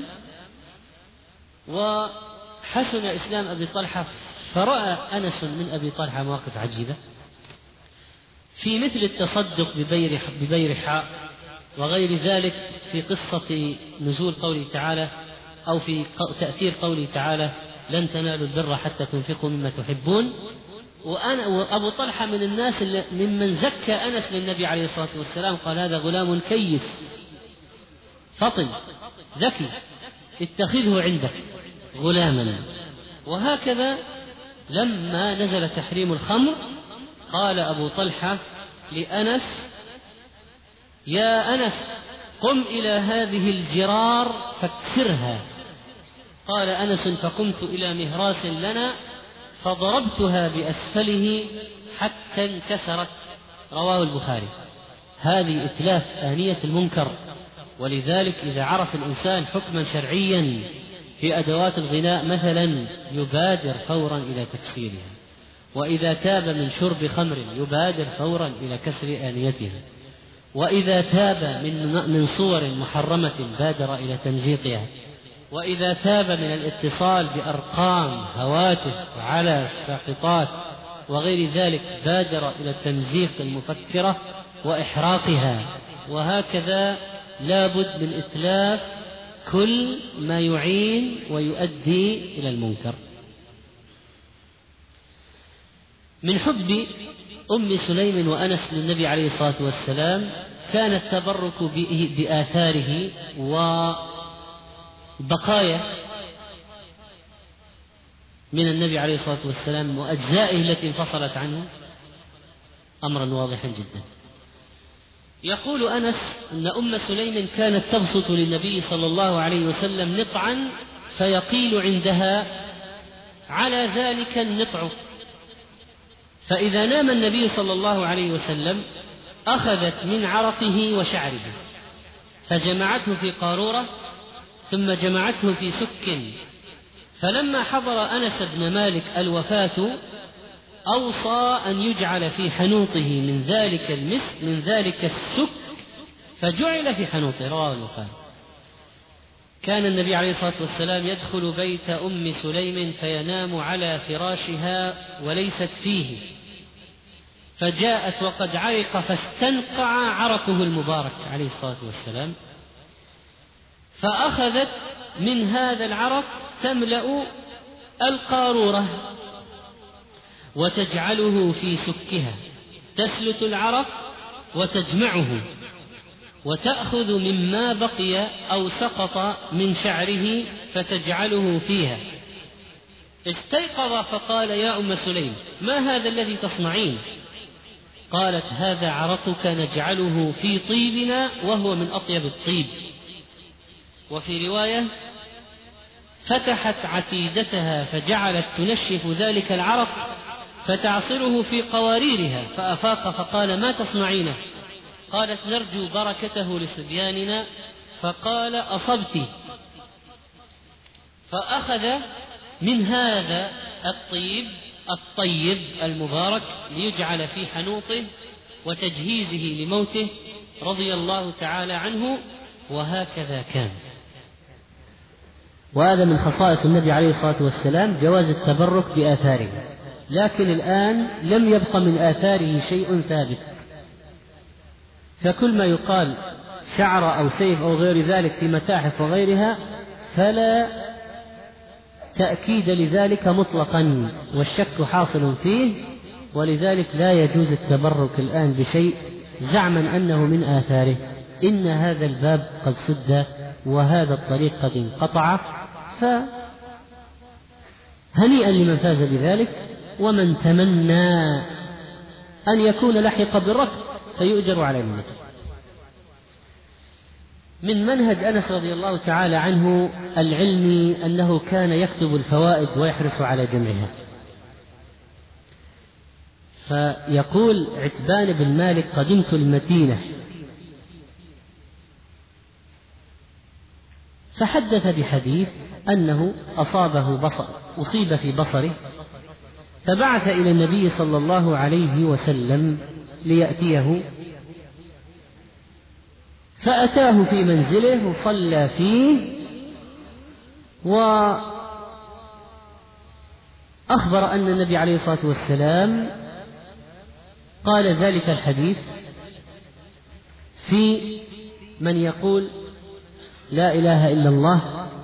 وحسن إسلام أبي طلحة، فرأى أنس من أبي طلحة مواقف عجيبة في مثل التصدق ببيرحاء وغير ذلك، في قصة نزول قوله تعالى أو في تأثير قوله تعالى: لن تنالوا البر حتى تنفقوا مما تحبون. وأبو طلحة من الناس ممن زكى أنس للنبي عليه الصلاة والسلام، قال: هذا غلام كيس فطن ذكي، اتخذه عندك غلاما. وهكذا لما نزل تحريم الخمر قال أبو طلحة لأنس: يا أنس، قم إلى هذه الجرار فاكسرها. قال أنس: فقمت إلى مهراس لنا فضربتها بأسفله حتى انكسرت، رواه البخاري. هذه إتلاف آنية المنكر، ولذلك إذا عرف الإنسان حكما شرعيا في أدوات الغناء مثلا يبادر فورا إلى تكسيرها، وإذا تاب من شرب خمر يبادر فورا إلى كسر آنيتها، وإذا تاب من صور محرمة بادر إلى تمزيقها، وإذا تاب من الاتصال بأرقام هواتف على الساقطات وغير ذلك بادر إلى تمزيق المفكرة وإحراقها. وهكذا لابد من إتلاف كل ما يعين ويؤدي إلى المنكر. من حب أم سليم وأنس للنبي عليه الصلاة والسلام كان التبرك بآثاره وبقايا من النبي عليه الصلاة والسلام وأجزائه التي انفصلت عنه أمرا واضحا جدا. يقول أنس أن أم سليم كانت تبسط للنبي صلى الله عليه وسلم نطعا فيقيل عندها على ذلك النطع، فإذا نام النبي صلى الله عليه وسلم أخذت من عرقه وشعره فجمعته في قارورة ثم جمعته في سك، فلما حضر أنس بن مالك الوفاة أوصى أن يجعل في حنوطه من ذلك السك، فجعل في حنوطه، رواه البخاري. كان النبي عليه الصلاة والسلام يدخل بيت أم سليم فينام على فراشها وليست فيه، فجاءت وقد عرق فاستنقع عرقه المبارك عليه الصلاة والسلام، فأخذت من هذا العرق تملأ القارورة وتجعله في سكها، تسلت العرق وتجمعه وتأخذ مما بقي أو سقط من شعره فتجعله فيها. استيقظ فقال: يا أم سليم، ما هذا الذي تصنعين؟ قالت: هذا عرقك نجعله في طيبنا وهو من أطيب الطيب. وفي رواية: فتحت عتيدتها فجعلت تنشف ذلك العرق فتعصره في قواريرها، فأفاق فقال: ما تصنعينه؟ قالت: نرجو بركته لصبياننا. فقال: أصبت. فأخذ من هذا الطيب المبارك ليجعل في حنوطه وتجهيزه لموته رضي الله تعالى عنه. وهكذا كان. وهذا من خصائص النبي عليه الصلاة والسلام، جواز التبرك بآثاره، لكن الآن لم يبق من آثاره شيء ثابت، فكل ما يقال شعر أو سيف أو غير ذلك في متاحف وغيرها فلا تأكيد لذلك مطلقا، والشك حاصل فيه، ولذلك لا يجوز التبرك الآن بشيء زعما أنه من آثاره. إن هذا الباب قد سد وهذا الطريق قد انقطع، فهنيئا لمن فاز بذلك، ومن تمنى أن يكون لحق بالركب فيؤجر على ذلك. من منهج أنس رضي الله تعالى عنه العلمي أنه كان يكتب الفوائد ويحرص على جمعها. فيقول عتبان بن مالك: قدمت المدينة فحدث بحديث أنه أصيب في بصره، فبعث إلى النبي صلى الله عليه وسلم ليأتيه، فأتاه في منزله وصلى فيه، وأخبر أن النبي عليه الصلاة والسلام قال ذلك الحديث في من يقول لا إله إلا الله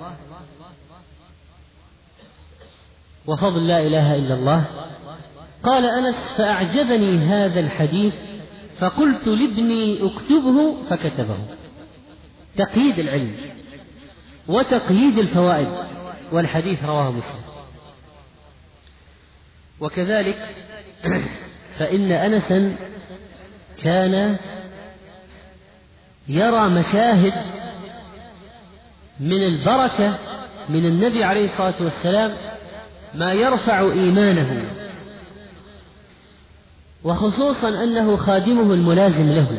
وفضل لا إله إلا الله. قال أنس: فأعجبني هذا الحديث فقلت لابني اكتبه فكتبه. تقييد العلم وتقييد الفوائد، والحديث رواه مسلم. وكذلك فإن أنسا كان يرى مشاهد من البركة من النبي عليه الصلاة والسلام ما يرفع إيمانه، وخصوصا أنه خادمه الملازم له.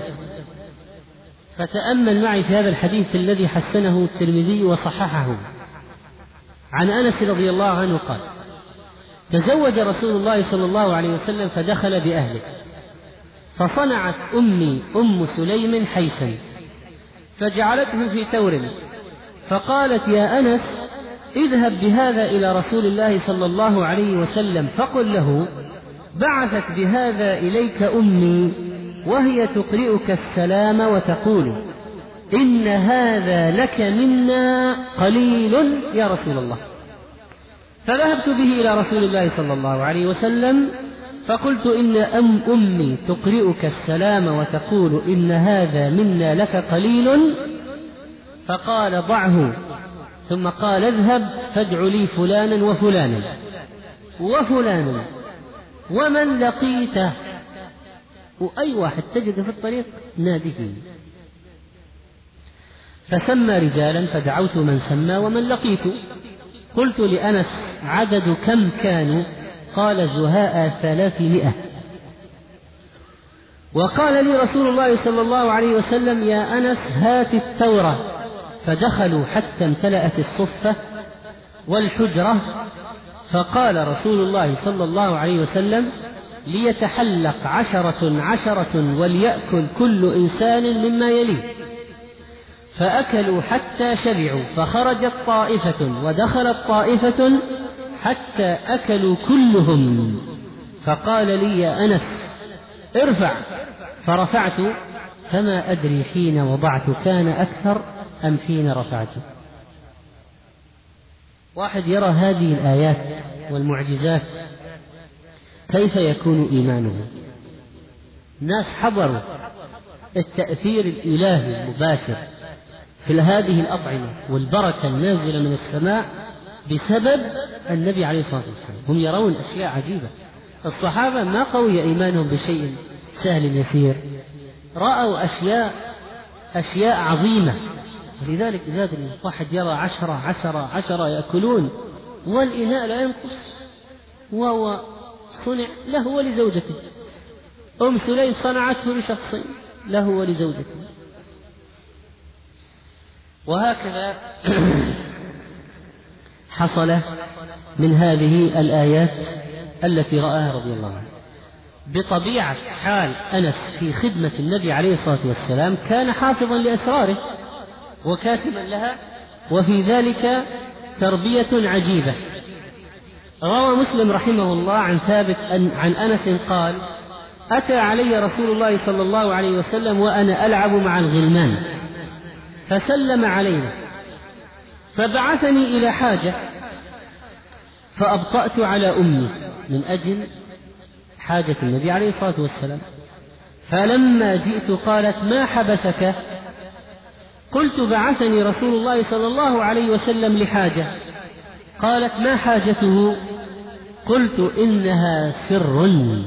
فتأمل معي في هذا الحديث الذي حسنه الترمذي وصححه عن أنس رضي الله عنه قال: تزوج رسول الله صلى الله عليه وسلم فدخل بأهله، فصنعت أمي أم سليم حيثا فجعلته في تور، فقالت: يا أنس، اذهب بهذا إلى رسول الله صلى الله عليه وسلم فقل له: بعثت بهذا إليك أمي وهي تقرئك السلام وتقول: إن هذا لك منا قليل يا رسول الله. فذهبت به إلى رسول الله صلى الله عليه وسلم فقلت: إن أمي تقرئك السلام وتقول إن هذا منا لك قليل. فقال: ضعه. ثم قال: اذهب فادع لي فلانا وفلانا وفلانا ومن لقيته، وأي واحد تجد في الطريق ناده. فسمى رجالا فدعوت من سمى ومن لقيت. قلت لأنس: عدد كم كانوا؟ قال: زهاء 300. وقال لي رسول الله صلى الله عليه وسلم: يا أنس، هات التورة. فدخلوا حتى امتلأت الصفة والحجرة، فقال رسول الله صلى الله عليه وسلم: ليتحلق 10 وليأكل كل إنسان مما يليه. فأكلوا حتى شبعوا، فخرجت طائفة ودخلت طائفة حتى أكلوا كلهم. فقال لي: يا أنس، ارفع. فرفعت، فما أدري حين وضعت كان أكثر أم حين رفعته. واحد يرى هذه الآيات والمعجزات كيف يكون إيمانه؟ ناس حضروا التأثير الإلهي المباشر في هذه الأطعمة والبركة النازلة من السماء بسبب النبي عليه الصلاة والسلام. هم يرون أشياء عجيبة. الصحابة ما قوي إيمانهم بشيء سهل يسير، رأوا أشياء عظيمة، ولذلك زاد واحد يرى 10 يأكلون والإناء لا ينقص، وهو صنع له ولزوجته. أم سليم صنعته لشخصين، له ولزوجته. وهكذا حصل من هذه الآيات التي رآها رضي الله عنه. بطبيعة حال أنس في خدمة النبي عليه الصلاة والسلام كان حافظا لأسراره وكاتما لها، وفي ذلك تربية عجيبة. روى مسلم رحمه الله عن ثابت عن أنس قال: أتى علي رسول الله صلى الله عليه وسلم وأنا ألعب مع الغلمان فسلم علينا، فبعثني إلى حاجة فأبطأت على أمي من أجل حاجة النبي عليه الصلاة والسلام، فلما جئت قالت: ما حبسك؟ قلت: بعثني رسول الله صلى الله عليه وسلم لحاجة. قالت: ما حاجته؟ قلت: إنها سر.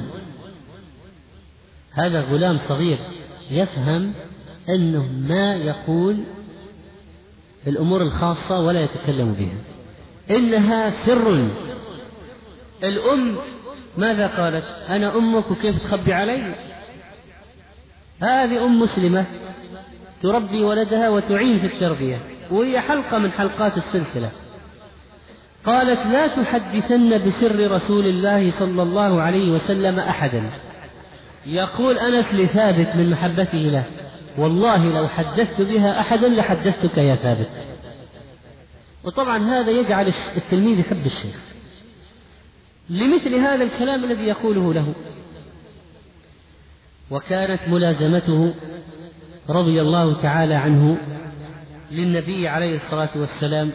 هذا غلام صغير يفهم أنه ما يقول الأمور الخاصة ولا يتكلم بها، إنها سر. الأم ماذا قالت؟ أنا أمك وكيف تخبي علي؟ هذه أم مسلمة تربي ولدها وتعين في التربية، وهي حلقة من حلقات السلسلة. قالت: لا تحدثن بسر رسول الله صلى الله عليه وسلم أحدا. يقول أنس لثابت من محبته له: والله لو حدثت بها أحدا لحدثتك يا ثابت. وطبعا هذا يجعل التلميذ يحب الشيخ لمثل هذا الكلام الذي يقوله له. وكانت ملازمته رضي الله تعالى عنه للنبي عليه الصلاة والسلام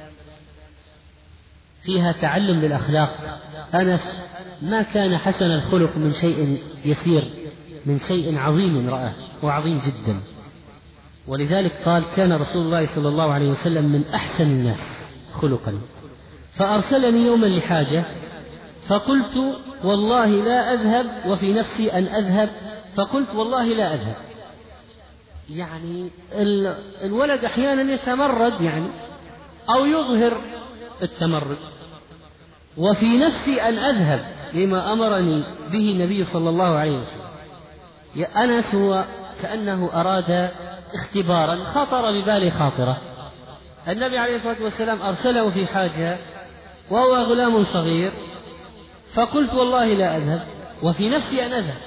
فيها تعلم للأخلاق. أنس ما كان حسن الخلق من شيء يسير، من شيء عظيم رآه وعظيم جدا. ولذلك قال: كان رسول الله صلى الله عليه وسلم من أحسن الناس خلقا. فأرسلني يوما لحاجة فقلت: والله لا أذهب، وفي نفسي أن أذهب، فقلت: والله لا أذهب. يعني الولد أحيانا يتمرد يعني أو يظهر التمرد، وفي نفسي أن أذهب لما أمرني به النبي صلى الله عليه وسلم. أنس هو كأنه أراد اختبارا، خطر ببالي خاطرة. النبي عليه الصلاة والسلام أرسله في حاجة وهو غلام صغير، فقلت: والله لا أذهب، وفي نفسي أن أذهب،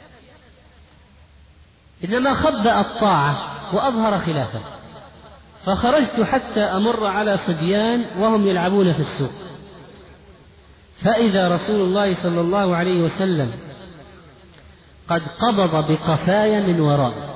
إنما خبأ الطاعة وأظهر خلافه. فخرجت حتى أمر على صبيان وهم يلعبون في السوق، فإذا رسول الله صلى الله عليه وسلم قد قبض بقفايا من وراء،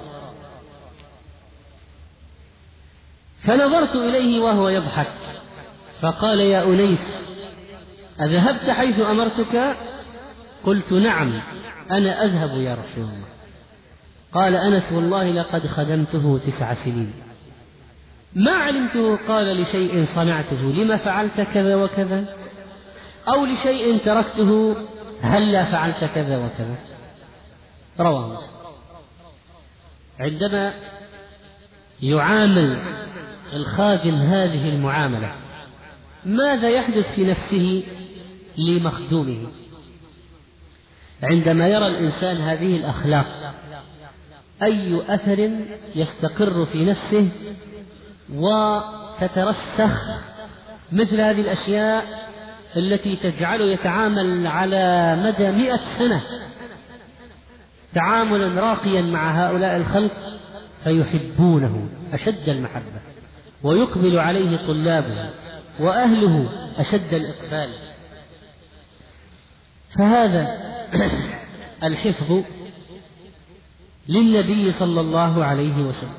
فنظرت إليه وهو يضحك، فقال: يا أنيس، أذهبت حيث أمرتك؟ قلت: نعم، أنا أذهب يا رسول الله. قال أنس: والله لقد خدمته 9 سنين ما علمته قال لشيء صنعته لما فعلت كذا وكذا، أو لشيء تركته هلا فعلت كذا وكذا. رواه مسلم. عندما يعامل الخادم هذه المعاملة ماذا يحدث في نفسه لمخدومه؟ عندما يرى الإنسان هذه الأخلاق أي أثر يستقر في نفسه وتترسخ مثل هذه الأشياء التي تجعله يتعامل على مدى 100 سنة تعاملا راقيا مع هؤلاء الخلق، فيحبونه أشد المحبة، ويقبل عليه طلابه وأهله أشد الإقبال. فهذا الحفظ للنبي صلى الله عليه وسلم،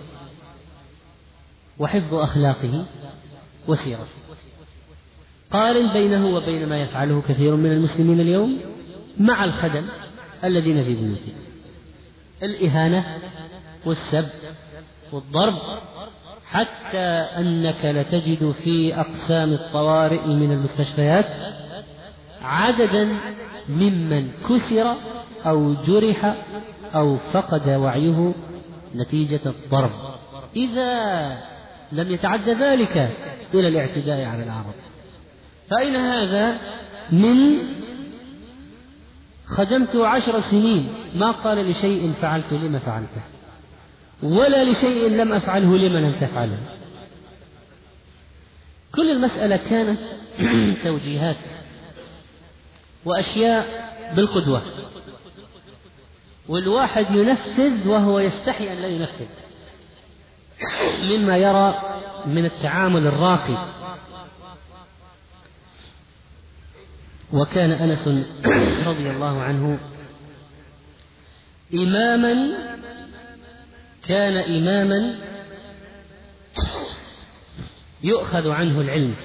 وحفظ أخلاقه وسيرته. قارن بينه وبين ما يفعله كثير من المسلمين اليوم مع الخدم الذين في بيوتهم. الإهانة والسب والضرب، حتى أنك لتجد في أقسام الطوارئ من المستشفيات عددا ممن كسر أو جرح أو فقد وعيه نتيجة الضرب، إذا لم يتعد ذلك إلى الاعتداء على الأعراض. فأين هذا من خدمت 10 سنين ما قال لشيء فعلت لما فعلته، ولا لشيء لم أفعله لما لم تفعله. كل المسألة كانت توجيهات وأشياء بالقدوة، والواحد ينفذ وهو يستحي أن لا ينفذ مما يرى من التعامل الراقي. وكان أنس رضي الله عنه كان إماما يؤخذ عنه العلم،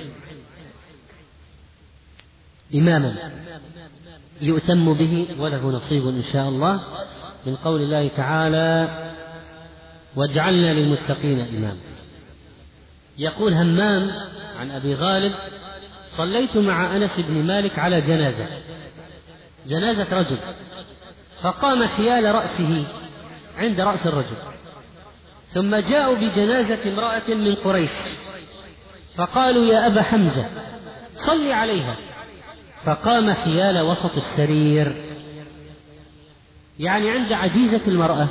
إماما يؤتم به وله نصيب إن شاء الله من قول الله تعالى: واجعلنا للمتقين إماما. يقول همام عن أبي غالب: صليت مع أنس بن مالك على جنازة رجل، فقام حيال رأسه عند رأس الرجل، ثم جاءوا بجنازة امرأة من قريش فقالوا: يا أبا حمزة صل عليها، فقام حيال وسط السرير، يعني عند عجيزة المرأة.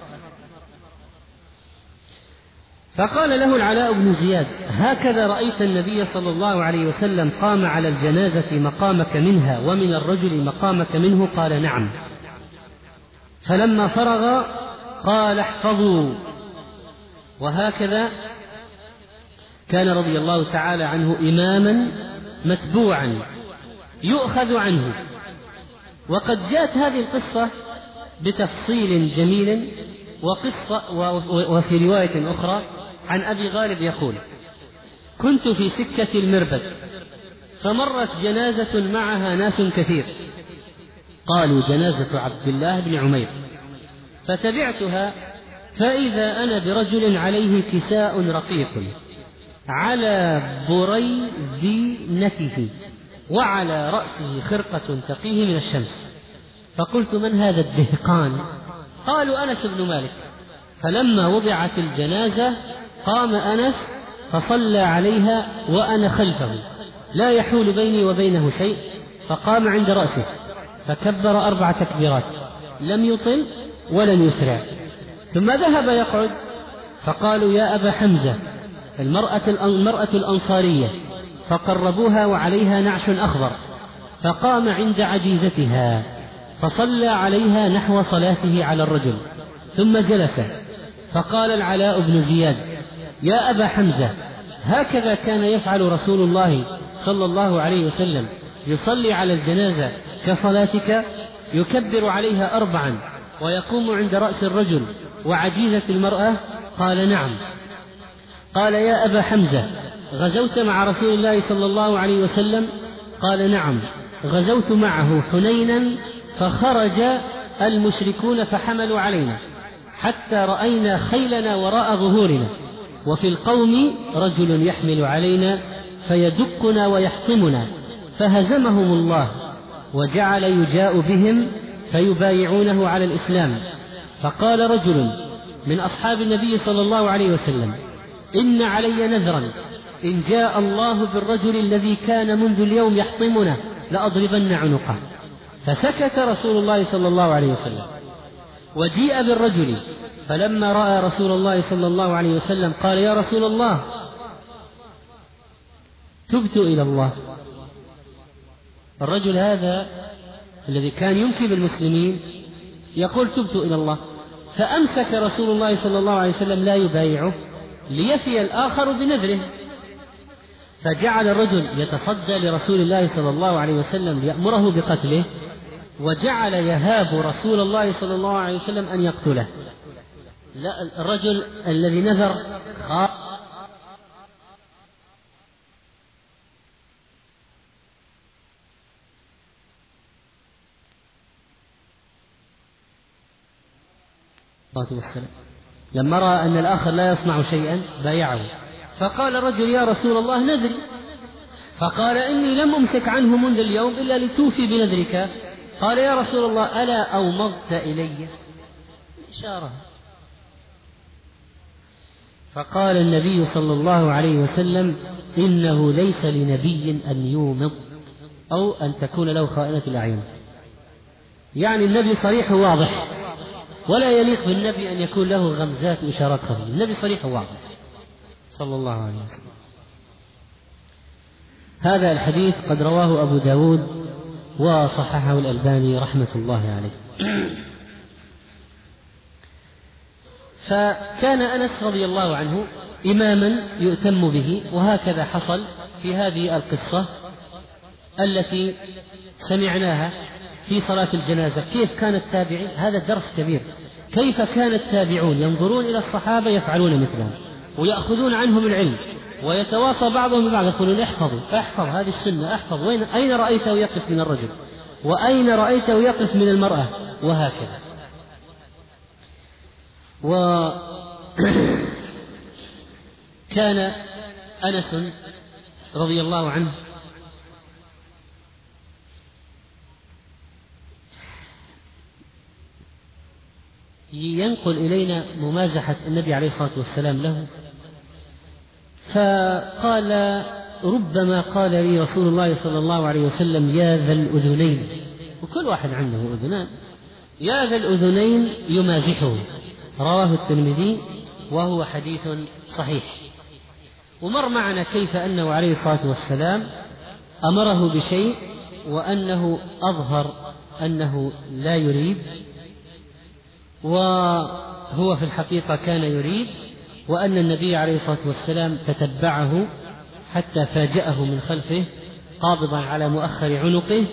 فقال له العلاء بن زياد: هكذا رأيت النبي صلى الله عليه وسلم قام على الجنازة مقامك منها ومن الرجل مقامك منه؟ قال: نعم. فلما فرغ قال: احفظوا. وهكذا كان رضي الله تعالى عنه إماما متبوعا يؤخذ عنه. وقد جاءت هذه القصة بتفصيل جميل، وفي رواية أخرى عن أبي غالب يقول: كنت في سكة المربد فمرت جنازة معها ناس كثير، قالوا: جنازة عبد الله بن عمير، فتبعتها فإذا أنا برجل عليه كساء رقيق على بريذنته وعلى رأسه خرقة تقيه من الشمس، فقلت: من هذا الدهقان؟ قالوا: أنس بن مالك. فلما وضعت الجنازة قام أنس فصلى عليها وأنا خلفه لا يحول بيني وبينه شيء، فقام عند رأسه فكبر 4 تكبيرات، لم يطل ولم يسرع، ثم ذهب يقعد، فقالوا: يا أبا حمزة، المرأة الأنصارية، فقربوها وعليها نعش أخضر، فقام عند عجيزتها فصلى عليها نحو صلاته على الرجل، ثم جلس. فقال العلاء بن زياد: يا أبا حمزة، هكذا كان يفعل رسول الله صلى الله عليه وسلم، يصلي على الجنازة كصلاتك، يكبر عليها 4 ويقوم عند رأس الرجل وعجيزة المرأة؟ قال: نعم. قال: يا أبا حمزة، غزوت مع رسول الله صلى الله عليه وسلم؟ قال: نعم، غزوت معه حنينا، فخرج المشركون فحملوا علينا حتى رأينا خيلنا وراء ظهورنا، وفي القوم رجل يحمل علينا فيدكنا ويحطمنا، فهزمهم الله وجعل يجاء بهم فيبايعونه على الإسلام. فقال رجل من أصحاب النبي صلى الله عليه وسلم: إن علي نذرا، إن جاء الله بالرجل الذي كان منذ اليوم يحطمنا لأضربن عنقه. فسكت رسول الله صلى الله عليه وسلم، وجيء بالرجل، فلما رأى رسول الله صلى الله عليه وسلم قال: يا رسول الله، تبت إلى الله. الرجل هذا الذي كان ينكب المسلمين يقول: تبت إلى الله. فأمسك رسول الله صلى الله عليه وسلم لا يبايعه ليفي الآخر بنذره، فجعل الرجل يتصدى لرسول الله صلى الله عليه وسلم ليأمره بقتله، وجعل يهاب رسول الله صلى الله عليه وسلم أن يقتله. لا، الرجل الذي نذر الصلاة والسلام لما رأى أن الآخر لا يصنع شيئا بايعه، فقال رجل: يا رسول الله نذري. فقال: إني لم أمسك عنه منذ اليوم إلا لتوفي بنذرك. قال: يا رسول الله ألا أومضت إلي؟ إشارة. فقال النبي صلى الله عليه وسلم: إنه ليس لنبي أن يومض أو أن تكون له خائنة الأعين. يعني النبي صريح واضح، ولا يليق بالنبي أن يكون له غمزات وإشارات خفيفة. النبي صريح واضح صلى الله عليه وسلم. هذا الحديث قد رواه أبو داود وصححه الألباني رحمة الله عليه. فكان أنس رضي الله عنه إماما يؤتم به، وهكذا حصل في هذه القصة التي سمعناها في صلاة الجنازة. كيف كان التابعين؟ هذا درس كبير. كيف كان التابعون ينظرون إلى الصحابة يفعلون مثلهم ويأخذون عنهم العلم، ويتواصى بعضهم ببعض يقولون: احفظ هذه السنة، احفظ أين رأيته يقف من الرجل، وأين رأيته يقف من المرأة، وهكذا. وكان أنس رضي الله عنه ينقل إلينا ممازحة النبي عليه الصلاة والسلام له، فقال: ربما قال لي رسول الله صلى الله عليه وسلم: يا ذا الأذنين، وكل واحد عنده أذنان، يا ذا الأذنين يمازحه. رواه الترمذي وهو حديث صحيح. ومر معنا كيف أنه عليه الصلاة والسلام أمره بشيء وأنه أظهر أنه لا يريد، وهو في الحقيقة كان يريد، وأن النبي عليه الصلاة والسلام تتبعه حتى فاجأه من خلفه قابضا على مؤخر عنقه،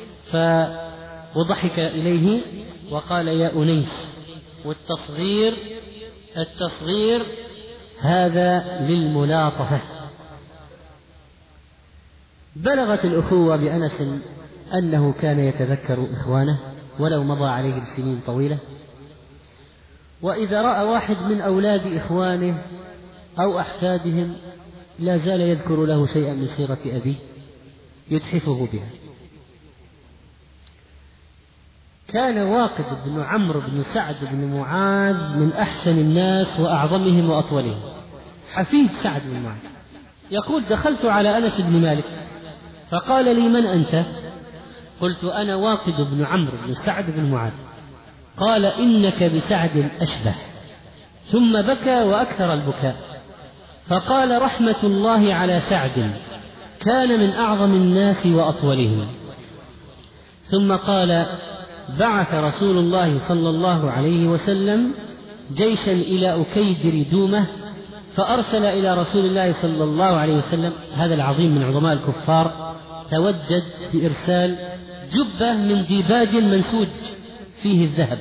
وضحك إليه وقال: يا أنيس. والتصغير هذا للملاطفة. بلغت الأخوة بأنس أنه كان يتذكر إخوانه ولو مضى عليهم سنين طويلة، وإذا رأى واحد من أولاد إخوانه أو أحفادهم لا زال يذكر له شيئا من سيرة أبيه يتحفه بها. كان واقد بن عمرو بن سعد بن معاذ من أحسن الناس وأعظمهم وأطولهم، حفيد سعد بن معاذ. يقول: دخلت على أنس بن مالك فقال لي: من أنت؟ قلت: أنا واقد بن عمرو بن سعد بن معاذ. قال: إنك بسعد أشبه. ثم بكى وأكثر البكاء، فقال: رحمة الله على سعد، كان من أعظم الناس وأطولهم. ثم قال: بعث رسول الله صلى الله عليه وسلم جيشا إلى أكيدر دومة، فأرسل إلى رسول الله صلى الله عليه وسلم، هذا العظيم من عظماء الكفار، تودد بإرسال جبة من ديباج منسوج فيه الذهب،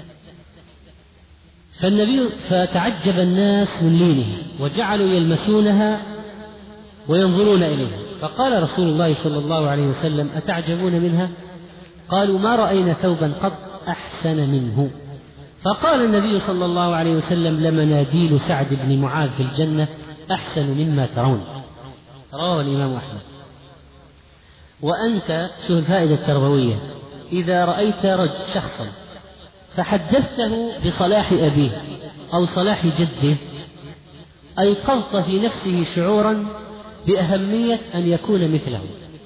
فتعجب الناس من لينها وجعلوا يلمسونها وينظرون إليها. فقال رسول الله صلى الله عليه وسلم: أتعجبون منها؟ قالوا: ما رأينا ثوبا قط أحسن منه. فقال النبي صلى الله عليه وسلم: لمناديل سعد بن معاذ في الجنة أحسن مما ترون. رواه الإمام أحمد. وأنت، شوف الفائدة التربوية، إذا رأيت شخصا فحدثته بصلاح أبيه أو صلاح جده، أيقظت في نفسه شعورا بأهمية أن يكون مثله.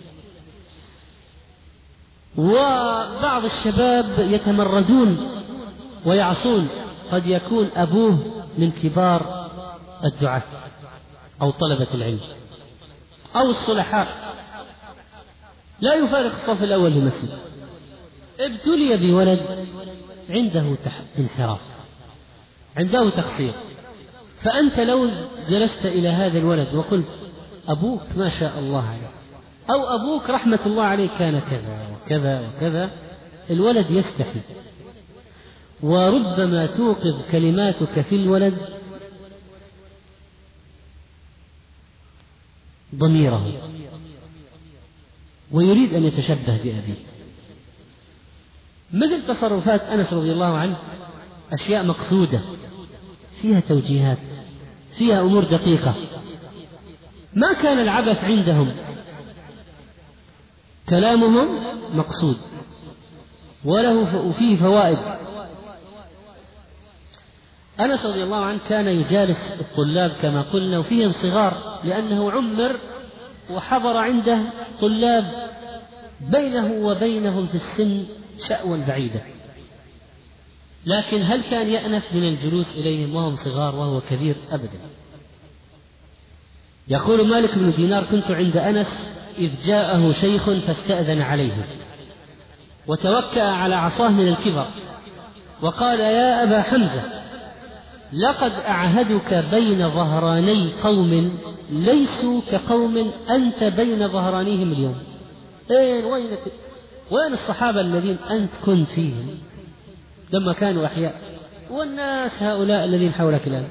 وبعض الشباب يتمردون ويعصون، قد يكون أبوه من كبار الدعاة أو طلبة العلم أو الصلحاء، لا يفارق الصف الأول لمسجد، ابتلي بولد عنده انحراف، عنده تقصير، فأنت لو جلست إلى هذا الولد وقلت: أبوك ما شاء الله عليه، أو أبوك رحمة الله عليه كان كذا وكذا وكذا، الولد يستحي، وربما توقظ كلماتك في الولد ضميره ويريد أن يتشبه بأبيه، مثل تصرفات أنس رضي الله عنه أشياء مقصودة، فيها توجيهات، فيها أمور دقيقة، ما كان العبث عندهم، كلامهم مقصود وفيه فوائد. أنس رضي الله عنه كان يجالس الطلاب كما قلنا وفيهم صغار، لأنه عمر وحضر عنده طلاب بينه وبينهم في السن شأوا بعيدة، لكن هل كان يأنف من الجلوس إليهم وهم صغار وهو كبير؟ أبدا. يقول مالك بن دينار: كنت عند أنس إذ جاءه شيخ فاستأذن عليه وتوكأ على عصاه من الكبر وقال: يا أبا حمزة، لقد أعهدك بين ظهراني قوم ليسوا كقوم أنت بين ظهرانيهم اليوم. وين الصحابة الذين أنت كنت فيهم لما كانوا أحياء، والناس هؤلاء الذين حولك الآن؟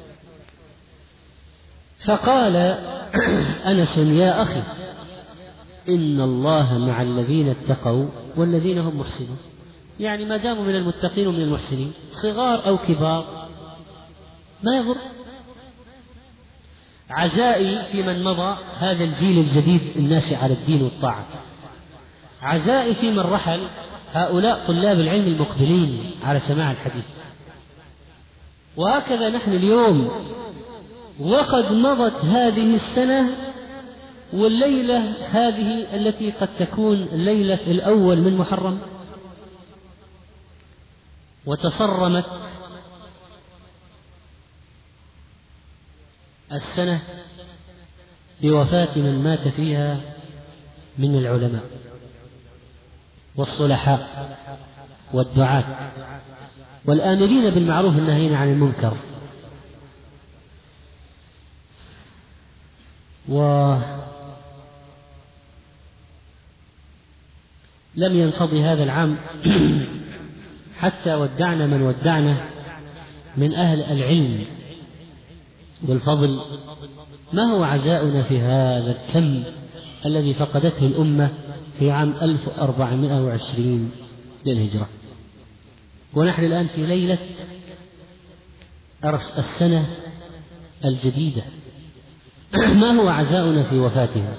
فقال أنس: يا أخي، إن الله مع الذين اتقوا والذين هم محسنون. يعني ما داموا من المتقين ومن المحسنين، صغار أو كبار ما يضر. عزائي في من مضى، هذا الجيل الجديد الناشئ على الدين والطاعة، عزائي في من رحل، هؤلاء طلاب العلم المقبلين على سماع الحديث. وهكذا نحن اليوم، وقد مضت هذه السنة، والليلة هذه التي قد تكون الليلة الأول من محرم، وتصرمت السنة بوفاة من مات فيها من العلماء والصلحاء والدعاة والآمرين بالمعروف والناهين عن المنكر. ولم ينقضي هذا العام حتى ودعنا من ودعنا من أهل العلم والفضل. ما هو عزاؤنا في هذا الكم الذي فقدته الأمة في عام 1420 للهجرة، ونحن الآن في ليلة السنة الجديدة؟ ما هو عزاؤنا في وفاتها؟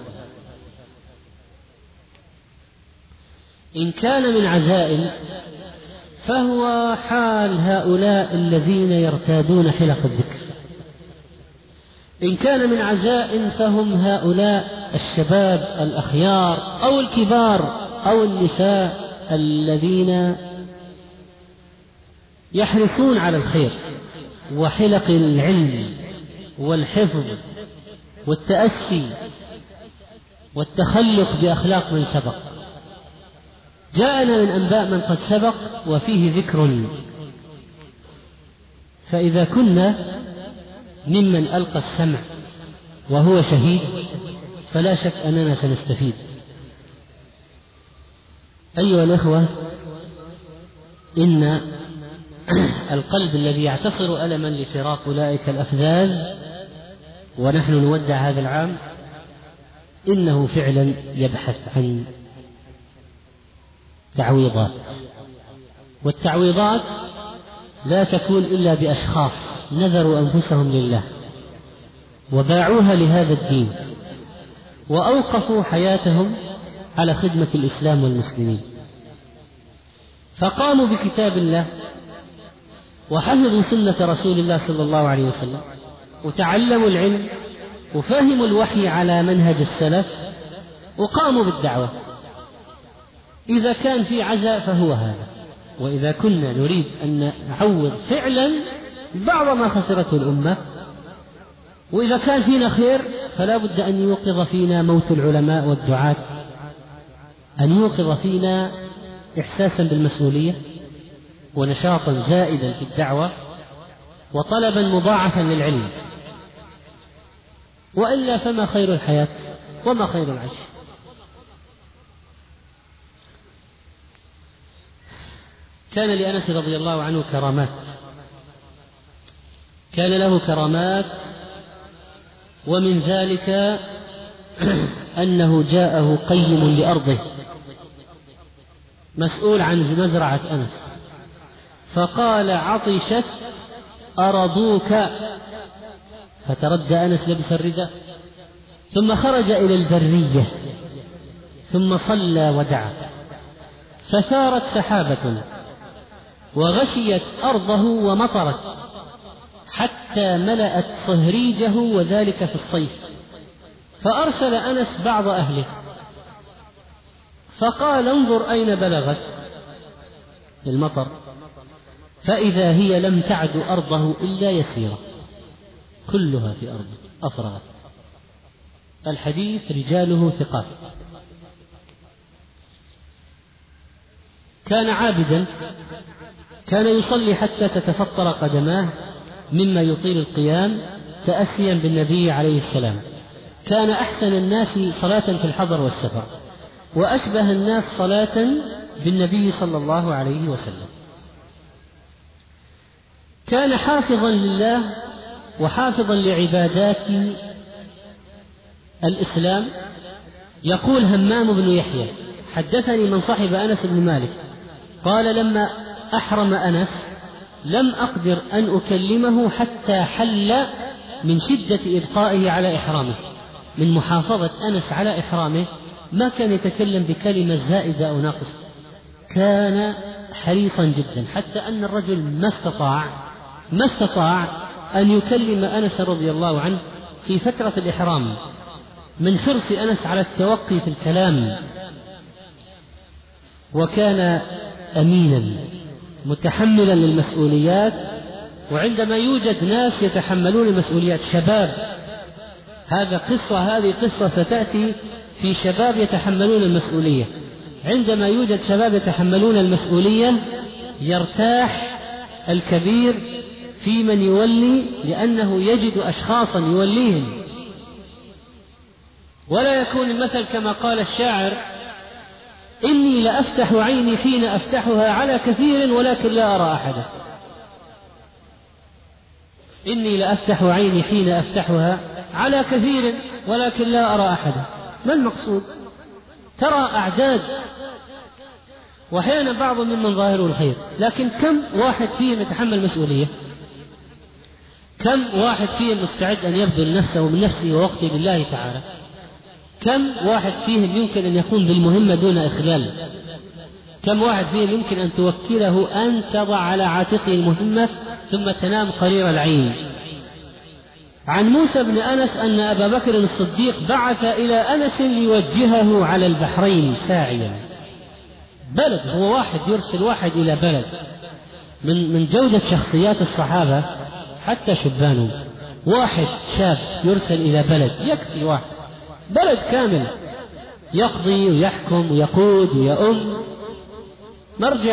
إن كان من عزاء فهو حال هؤلاء الذين يرتادون حلق الذكر، إن كان من عزاء فهم هؤلاء الشباب الأخيار أو الكبار أو النساء الذين يحرصون على الخير وحلق العلم والحفظ والتأسي والتخلق بأخلاق من سبق. جاءنا من أنباء من قد سبق وفيه ذكر، فإذا كنا ممن ألقى السمع وهو شهيد فلا شك أننا سنستفيد. أيها الأخوة، إن القلب الذي يعتصر ألما لفراق أولئك الأفذاذ ونحن نودع هذا العام، إنه فعلا يبحث عن تعويضات، والتعويضات لا تكون إلا بأشخاص نذروا أنفسهم لله وباعوها لهذا الدين وأوقفوا حياتهم على خدمة الإسلام والمسلمين، فقاموا بكتاب الله وحفظوا سنة رسول الله صلى الله عليه وسلم وتعلموا العلم وفهموا الوحي على منهج السلف وقاموا بالدعوة. إذا كان في عزاء فهو هذا، وإذا كنا نريد أن نعوض فعلا بعض ما خسرته الأمة، وإذا كان فينا خير فلا بد أن يوقظ فينا موت العلماء والدعاة، أن يوقظ فينا إحساسا بالمسؤولية ونشاطا زائدا في الدعوة وطلبا مضاعفا للعلم، وإلا فما خير الحياة وما خير العيش. كان لأنس رضي الله عنه كرامات، كان له كرامات، ومن ذلك أنه جاءه قيم لأرضه مسؤول عن مزرعة أنس، فقال: عطشت أرضوك. فتردى أنس لبس الرداء، ثم خرج إلى البرية، ثم صلى ودعا، فثارت سحابة وغشيت أرضه ومطرت حتى ملأت صهريجه، وذلك في الصيف. فأرسل أنس بعض أهله فقال: انظر أين بلغت المطر، فإذا هي لم تعد أرضه إلا يسيرة، كلها في أرضه أفرغت. الحديث رجاله ثقات. كان عابدا، كان يصلي حتى تتفطر قدماه مما يطيل القيام تأسيا بالنبي عليه السلام. كان أحسن الناس صلاة في الحضر والسفر، وأشبه الناس صلاة بالنبي صلى الله عليه وسلم. كان حافظا لله وحافظا لعبادات الإسلام. يقول همام بن يحيى: حدثني من صحب أنس بن مالك قال: لما أحرم أنس لم أقدر أن أكلمه حتى حل من شدة إبقائه على إحرامه. من محافظة أنس على إحرامه ما كان يتكلم بكلمة زائدة أو ناقصة، كان حريصا جدا، حتى أن الرجل ما استطاع أن يكلم أنس رضي الله عنه في فترة الإحرام من حرص أنس على التوقي في الكلام. وكان أمينا متحملا للمسؤوليات، وعندما يوجد ناس يتحملون المسؤوليات شباب، هذه قصة ستأتي في شباب يتحملون المسؤولية. عندما يوجد شباب يتحملون المسؤولية يرتاح الكبير في من يولي، لأنه يجد أشخاصا يوليهم، ولا يكون المثل كما قال الشاعر: إني لأفتح عيني حين أفتحها على كثير ولكن لا أرى أحدا. إني لأفتح عيني حين أفتحها على كثير ولكن لا أرى أحدا. ما المقصود؟ ترى أعداد، وأحيانا بعض ممن ظاهره الخير، لكن كم واحد فيهم يتحمل مسؤولية؟ كم واحد فيهم مستعد أن يبذل نفسه من نفسه ووقته لله تعالى؟ كم واحد فيهم يمكن أن يقوم بالمهمة دون إخلال؟ كم واحد فيهم يمكن أن توكله أن تضع على عاتقه المهمة ثم تنام قرير العين؟ عن موسى بن أنس أن أبا بكر الصديق بعث إلى أنس ليوجهه على البحرين ساعيا. بلد، هو واحد يرسل واحد إلى بلد. من جودة شخصيات الصحابة حتى شبانهم، واحد شاب يرسل إلى بلد يكفي، واحد بلد كامل يقضي ويحكم ويقود ويؤم، مرجع.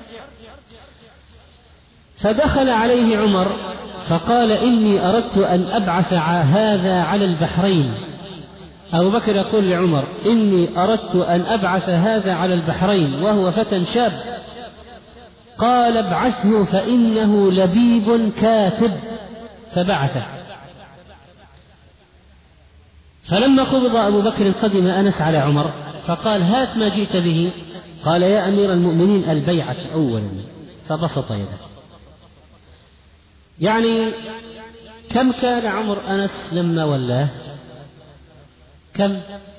فدخل عليه عمر فقال: إني أردت أن أبعث هذا على البحرين. أبو بكر يقول لعمر: إني أردت أن أبعث هذا على البحرين وهو فتى شاب. قال: ابعثه فإنه لبيب كاتب. فبعثه. فلما قبض أبو بكر قدم أنس على عمر فقال: هات ما جئت به. قال: يا أمير المؤمنين البيعة أولا. فبسط يده. يعني كم كان عمر أنس لما ولاه؟ كم؟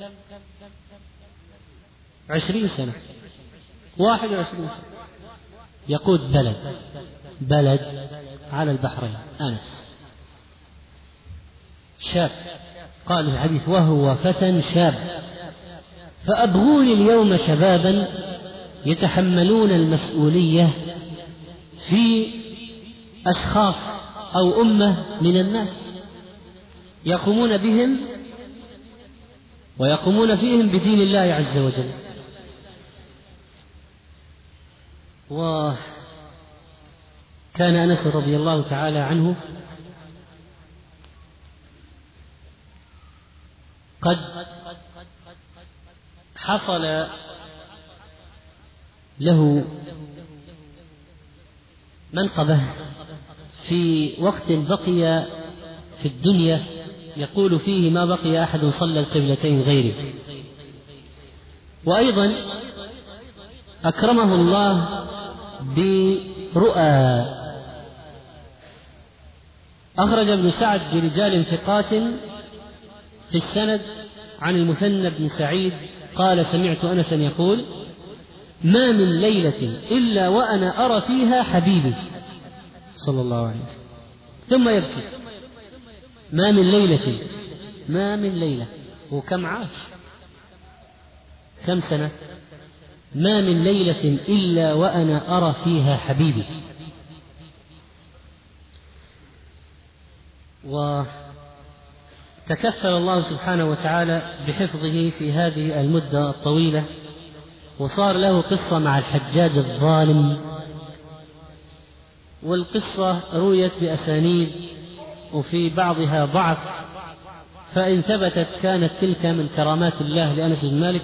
20 سنة، 21 سنة، يقود بلد على البحرين. أنس شاب، قال في الحديث: وهو فتى شاب. فأبغوني اليوم شبابا يتحملون المسؤولية في أشخاص أو أمة من الناس، يقومون بهم ويقومون فيهم بدين الله عز وجل. وكان أنس رضي الله تعالى عنه قد حصل له منقبة في وقت بقي في الدنيا، يقول فيه: ما بقي أحد صلى القبلتين غيره. وأيضا أكرمه الله رؤى. أخرج ابن سعد برجال ثقات في السند عن المثنى بن سعيد قال سمعت أنسا يقول: ما من ليلة إلا وأنا أرى فيها حبيبي صلى الله عليه وسلم. ثم يبكي. ما من ليلة وكم عاش، كم سنة؟ ما من ليلة إلا وأنا أرى فيها حبيبي. وتكفل الله سبحانه وتعالى بحفظه في هذه المدة الطويلة، وصار له قصة مع الحجاج الظالم، والقصة رويت بأسانيد وفي بعضها ضعف، فإن ثبتت كانت تلك من كرامات الله لأنس بن مالك،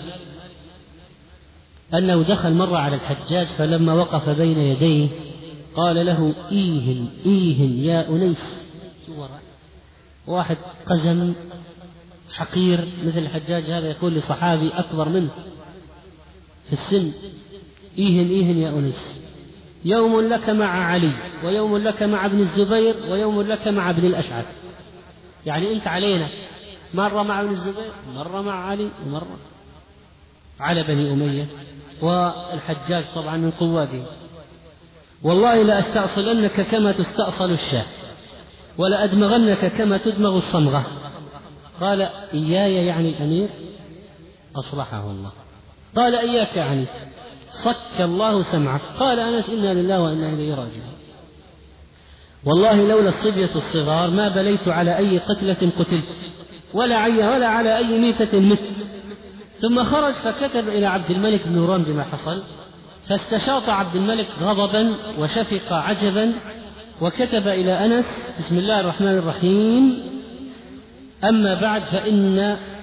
أنه دخل مرة على الحجاج فلما وقف بين يديه قال له: إيهن يا أنيس. واحد قزم حقير مثل الحجاج هذا يقول لصحابي أكبر منه في السن: إيهن يا أنيس، يوم لك مع علي، ويوم لك مع ابن الزبير، ويوم لك مع ابن الأشعث. يعني أنت علينا مرة مع ابن الزبير، مرة مع علي، ومرة على بني أمية، والحجاج طبعا من قواده. والله لأستأصلنك كما تستأصل الشاة، ولأدمغنك كما تدمغ الصمغة. قال: إياي يعني الأمير؟ أصلحه الله. قال: إياك يعني؟ صك الله سمعك. قال أنس: إنا لله وإنا إليه راجعون. والله لولا الصبية الصغار ما بليت على أي قتلة قتلت، ولا على أي ميتة مت. ثم خرج فكتب إلى عبد الملك بن مروان بما حصل، فاستشاط عبد الملك غضبا وشفق عجبا، وكتب إلى أنس: بسم الله الرحمن الرحيم، أما بعد فإن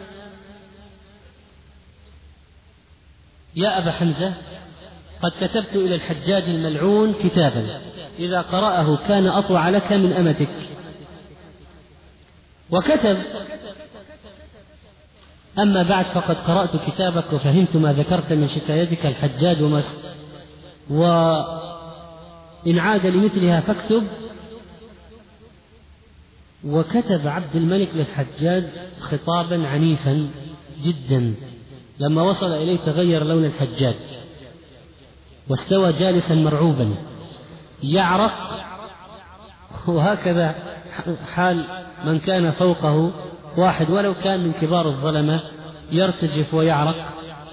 يا أبا حمزة قد كتبت إلى الحجاج الملعون كتابا إذا قرأه كان أطوع لك من أمتك. وكتب: أما بعد فقد قرأت كتابك وفهمت ما ذكرت من شكايتك الحجاج وإن عاد لمثلها فاكتب. وكتب عبد الملك للحجاج خطابا عنيفا جدا، لما وصل إليه تغير لون الحجاج واستوى جالسا مرعوبا يعرق، وهكذا حال من كان فوقه واحد ولو كان من كبار الظلمة يرتجف ويعرق.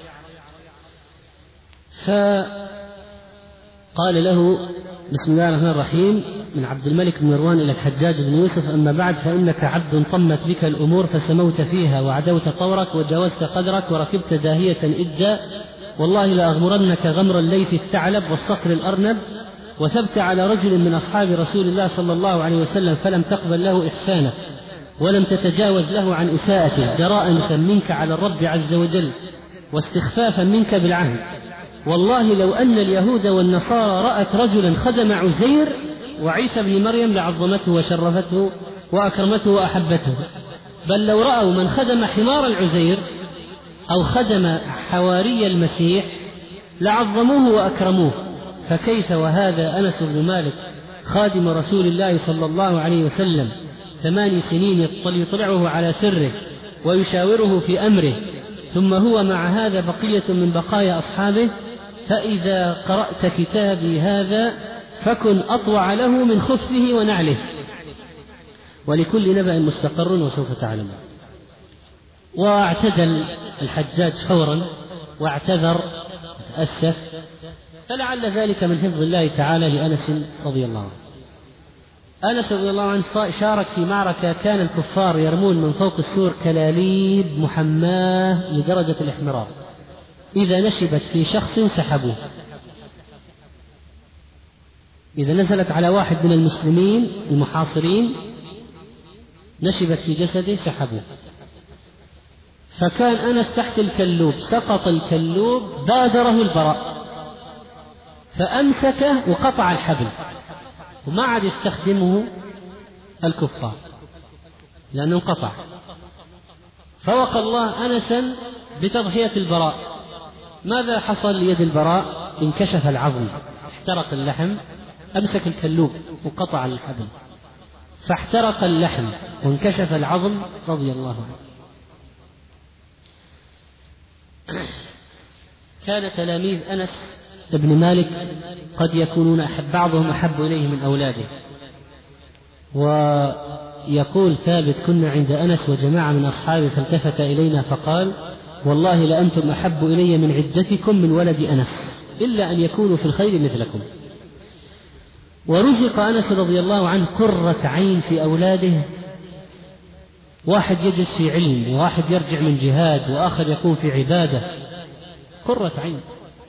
فقال له: بسم الله الرحمن الرحيم، من عبد الملك بن مروان إلى الحجاج بن يوسف، أما بعد فإنك عبد طمت بك الأمور فسموت فيها وعدوت طورك وجاوزت قدرك وركبت داهية إدا، والله لأغمرنك غمر الليث الثعلب والصقر الأرنب، وثبت على رجل من أصحاب رسول الله صلى الله عليه وسلم فلم تقبل له إحسانه ولم تتجاوز له عن إساءته، جراءة منك على الرب عز وجل واستخفافا منك بالعهد. والله لو أن اليهود والنصارى رأت رجلا خدم عزير وعيسى بن مريم لعظمته وشرفته وأكرمته وأحبته، بل لو رأوا من خدم حمار العزير أو خدم حواري المسيح لعظموه وأكرموه، فكيف وهذا أنس بن مالك خادم رسول الله صلى الله عليه وسلم 8 سنين يطلعه على سره ويشاوره في أمره، ثم هو مع هذا بقية من بقايا أصحابه. فإذا قرأت كتابي هذا فكن أطوع له من خفه ونعله، ولكل نبأ مستقر وسوف تعلم. واعتدل الحجاج فورا واعتذر وتأسف، فلعل ذلك من حفظ الله تعالى لأنس رضي الله عنه. أنس رضي الله عنه شارك في معركة كان الكفار يرمون من فوق السور كلاليب محماة لدرجة الاحمرار، إذا نشبت في شخص سحبوه، إذا نزلت على واحد من المسلمين المحاصرين نشبت في جسده سحبوه. فكان أنس تحت الكلوب، سقط الكلوب بادره البراء فأمسكه وقطع الحبل وما عاد يستخدمه الكفار لأنه انقطع. فوقى الله أنسا بتضحية البراء. ماذا حصل ليد البراء؟ انكشف العظم، احترق اللحم، أمسك الكلوب وقطع الحبل فاحترق اللحم وانكشف العظم رضي الله عنه. كان تلاميذ أنس بن مالك قد يكونون بعضهم أحب إليه من أولاده. ويقول ثابت: كنا عند أنس وجماعة من أصحابه فالتفت إلينا فقال: والله لأنتم أحب إلي من عدتكم من ولد أنس إلا أن يكونوا في الخير مثلكم. ورزق أنس رضي الله عنه قرة عين في أولاده، واحد يجلس في علم، وواحد يرجع من جهاد، وآخر يكون في عبادة، قرة عين.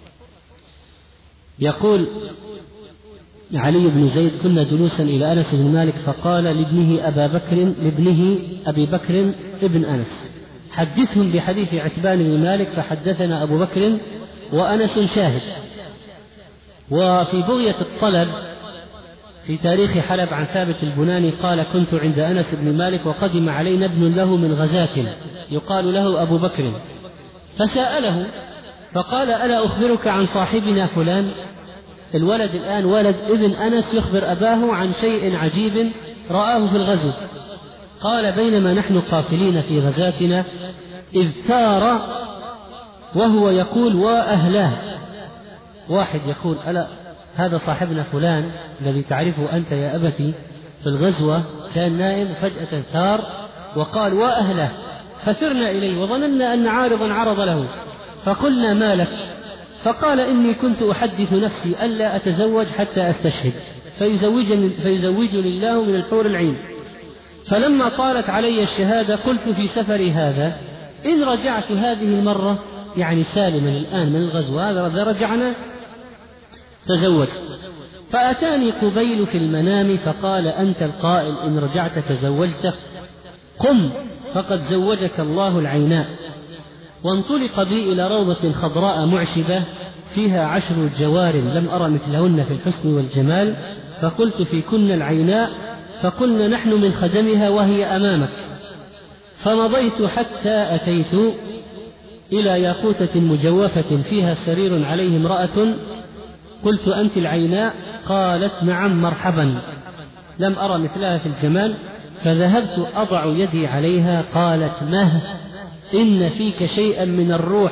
يقول علي بن زيد: كنا جلوسا إلى أنس بن مالك فقال لابنه أبي بكر ابن أنس: حدثهم بحديث عتبان بن مالك، فحدثنا أبو بكر وأنس شاهد. وفي بغية الطلب في تاريخ حلب عن ثابت البناني قال: كنت عند أنس بن مالك وقدم علينا ابن له من غزاة يقال له أبو بكر، فسأله فقال: ألا أخبرك عن صاحبنا فلان؟ الولد الآن ولد ابن أنس يخبر أباه عن شيء عجيب رآه في الغزو. قال: بينما نحن قافلين في غزاتنا إذ ثار وهو يقول: وأهلاه. واحد يقول: ألا هذا صاحبنا فلان الذي تعرفه أنت يا أبتي في الغزوة كان نائم فجأة ثار وقال: وأهله. فثرنا إليه وظننا أن عارضا عرض له، فقلنا: ما لك؟ فقال: إني كنت أحدث نفسي ألا أتزوج حتى أستشهد فيزوجني الله من الحور العين. فلما طالت علي الشهادة قلت في سفري هذا: إن رجعت هذه المرة، يعني سالما الآن من الغزو هذا رجعنا، تزوج. فأتاني قبيل في المنام فقال: أنت القائل إن رجعت تزوجت، قم فقد زوجك الله العيناء. وانطلق بي إلى روضة خضراء معشبة فيها 10 جوار لم أرى مثلهن في الحسن والجمال، فقلت: في كن العيناء؟ فقلنا: نحن من خدمها وهي أمامك. فمضيت حتى أتيت إلى ياقوتة مجوفة فيها سرير عليه امرأة، قلت: أنت العيناء؟ قالت: نعم مرحبا. لم أرى مثلها في الجمال، فذهبت أضع يدي عليها، قالت: مه، إن فيك شيئا من الروح،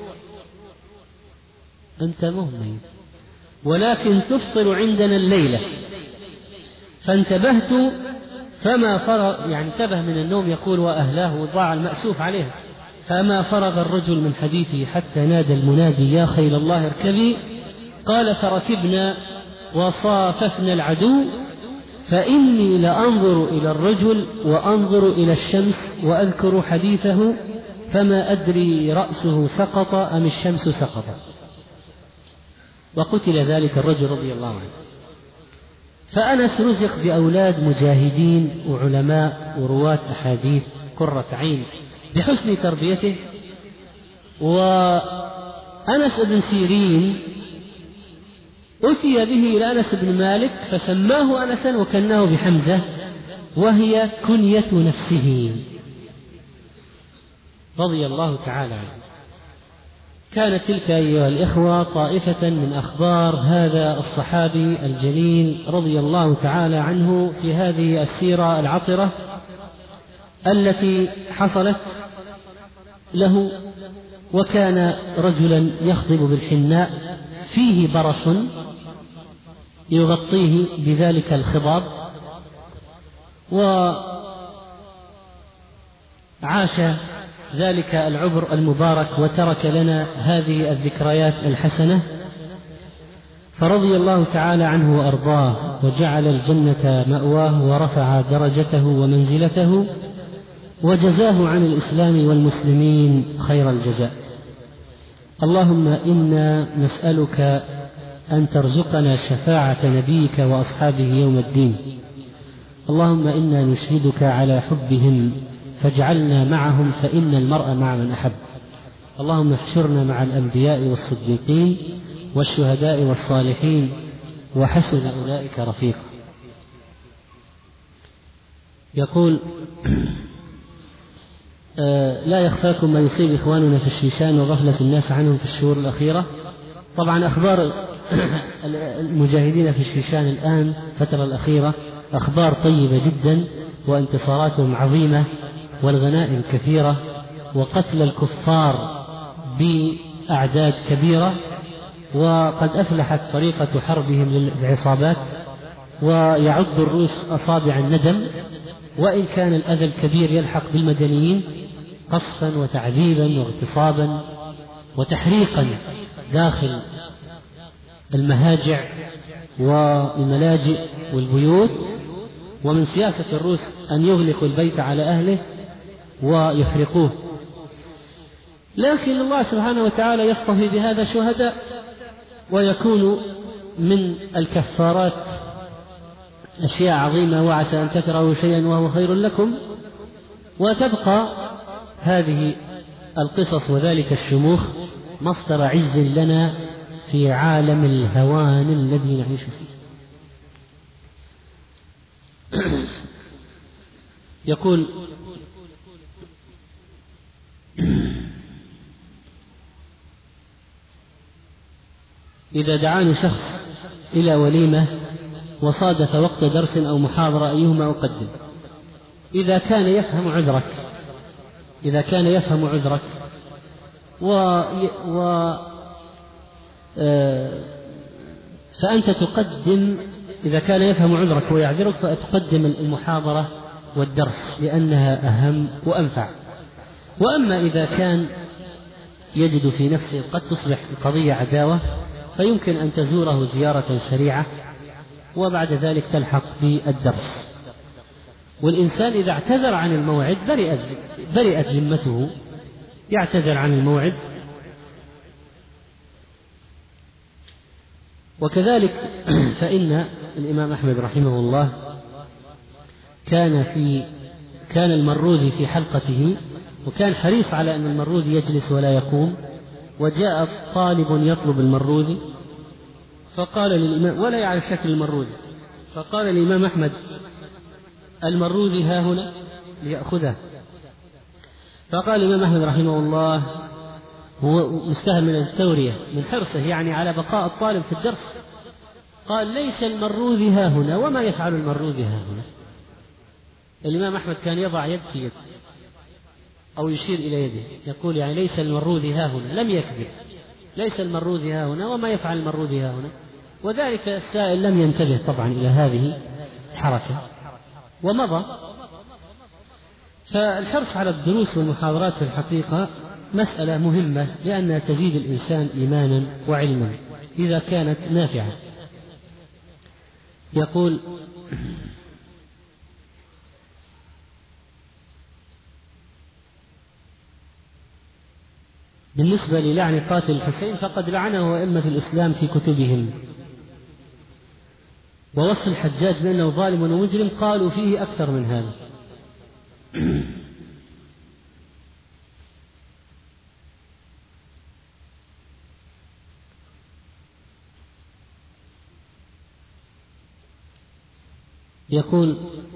أنت مهمل، ولكن تفطر عندنا الليلة. فانتبهت فما فرغ، يعني انتبه من النوم، يقول: وأهلاه، وضاع المأسوف عليها. فما فرغ الرجل من حديثه حتى نادى المنادي: يا خيل الله اركبي. قال: فركبنا وصاففنا العدو، فإني لأنظر إلى الرجل وأنظر إلى الشمس وأذكر حديثه، فما أدري رأسه سقط أم الشمس سقطت. وقتل ذلك الرجل رضي الله عنه. فأنس رزق بأولاد مجاهدين وعلماء ورواة أحاديث، قرة عين بحسن تربيته. وأنس بن سيرين أتي به إلى أنس بن مالك فسماه أنسا وكناه بحمزة، وهي كنية نفسه رضي الله تعالى عنه. كانت تلك أيها الإخوة طائفة من أخبار هذا الصحابي الجليل رضي الله تعالى عنه في هذه السيرة العطرة التي حصلت له. وكان رجلا يخضب بالحناء فيه برص يغطيه بذلك الخضاب، وعاش ذلك العبر المبارك وترك لنا هذه الذكريات الحسنة، فرضي الله تعالى عنه وأرضاه، وجعل الجنة مأواه، ورفع درجته ومنزلته، وجزاه عن الإسلام والمسلمين خير الجزاء. اللهم إنا نسألك أن ترزقنا شفاعة نبيك وأصحابه يوم الدين. اللهم إنا نشهدك على حبهم فاجعلنا معهم، فإن المرء مع من أحب. اللهم احشرنا مع الأنبياء والصديقين والشهداء والصالحين وحسن أولئك رفيقا. يقول: لا يخفاكم ما يصيب إخواننا في الشيشان وغفلة الناس عنهم في الشهور الأخيرة. طبعا أخبار المجاهدين في الشيشان الآن الفترة الأخيرة أخبار طيبة جدا، وانتصاراتهم عظيمة، والغنائم كثيرة، وقتل الكفار بأعداد كبيرة، وقد أفلحت طريقة حربهم للعصابات، ويعض الروس أصابع الندم، وإن كان الأذى الكبير يلحق بالمدنيين قصفا وتعذيبا واغتصابا وتحريقا داخل المهاجع والملاجئ والبيوت. ومن سياسة الروس أن يغلقوا البيت على أهله ويحرقوه، لكن الله سبحانه وتعالى يصطفي بهذا شهداء، ويكون من الكفارات أشياء عظيمة، وعسى أن تكرهوا شيئا وهو خير لكم. وتبقى هذه القصص وذلك الشموخ مصدر عز لنا في عالم الهوان الذي نعيش فيه. يقول: إذا دعاني شخص إلى وليمة وصادف وقت درس أو محاضرة أيهما أقدم؟ إذا كان يفهم عذرك فأنت تقدم، إذا كان يفهم عذرك ويعذرك فتقدم المحاضرة والدرس لأنها أهم وأنفع. وأما إذا كان يجد في نفسه قد تصبح القضية عداوة، فيمكن أن تزوره زيارة سريعة وبعد ذلك تلحق بالدرس. والإنسان إذا اعتذر عن الموعد برئت ذمته، يعتذر عن الموعد. وكذلك فإن الإمام أحمد رحمه الله كان المروذي في حلقته، وكان حريص على أن المروذي يجلس ولا يقوم، وجاء طالب يطلب المروذي فقال للإمام، ولا يعرف شكل المروذي، فقال الإمام أحمد: المروذي ها هنا ليأخذه. فقال الإمام أحمد رحمه الله، هو مستهم من التورية من حرصه يعني على بقاء الطالب في الدرس، قال: ليس المروذي ها هنا، وما يفعل المروذي ها هنا. الإمام أحمد كان يضع يد في يد أو يشير إلى يده، يقول يعني ليس المروذي ها هنا، لم يكذب، ليس المروذي ها هنا وما يفعل المروذي ها هنا. وذلك السائل لم ينتبه طبعا إلى هذه الحركة ومضى. فالحرص على الدروس والمحاضرات في الحقيقة مسألة مهمة، لأنها تزيد الإنسان إيمانا وعلما إذا كانت نافعة. يقول: بالنسبة للعن قاتل الحسين فقد لعنه أئمة الإسلام في كتبهم، ووصف الحجاج بأنه ظالم ومجرم قالوا فيه أكثر من هذا. يقول: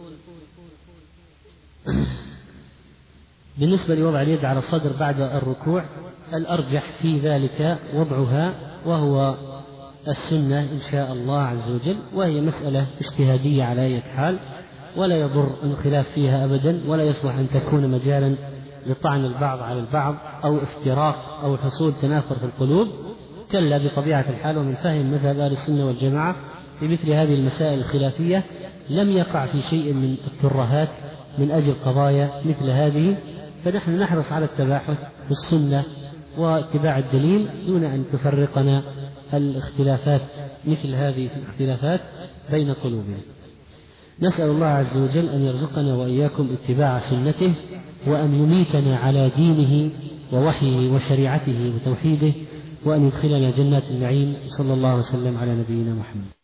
بالنسبة لوضع اليد على الصدر بعد الركوع، الأرجح في ذلك وضعها، وهو السنة إن شاء الله عز وجل، وهي مسألة اجتهادية على أي حال، ولا يضر الخلاف فيها أبدا، ولا يصلح أن تكون مجالا لطعن البعض على البعض أو افتراق أو حصول تنافر في القلوب. كلا بطبيعة الحال، ومن فهم مذهب أهل السنة والجماعة في مثل هذه المسائل الخلافية لم يقع في شيء من الترهات من أجل قضايا مثل هذه، فنحن نحرص على التباحث بالسنة واتباع الدليل دون أن تفرقنا الاختلافات مثل هذه الاختلافات بين قلوبنا. نسأل الله عز وجل أن يرزقنا وإياكم اتباع سنته، وأن يميتنا على دينه ووحيه وشريعته وتوحيده، وأن يدخلنا جنات النعيم. صلى الله وسلم على نبينا محمد.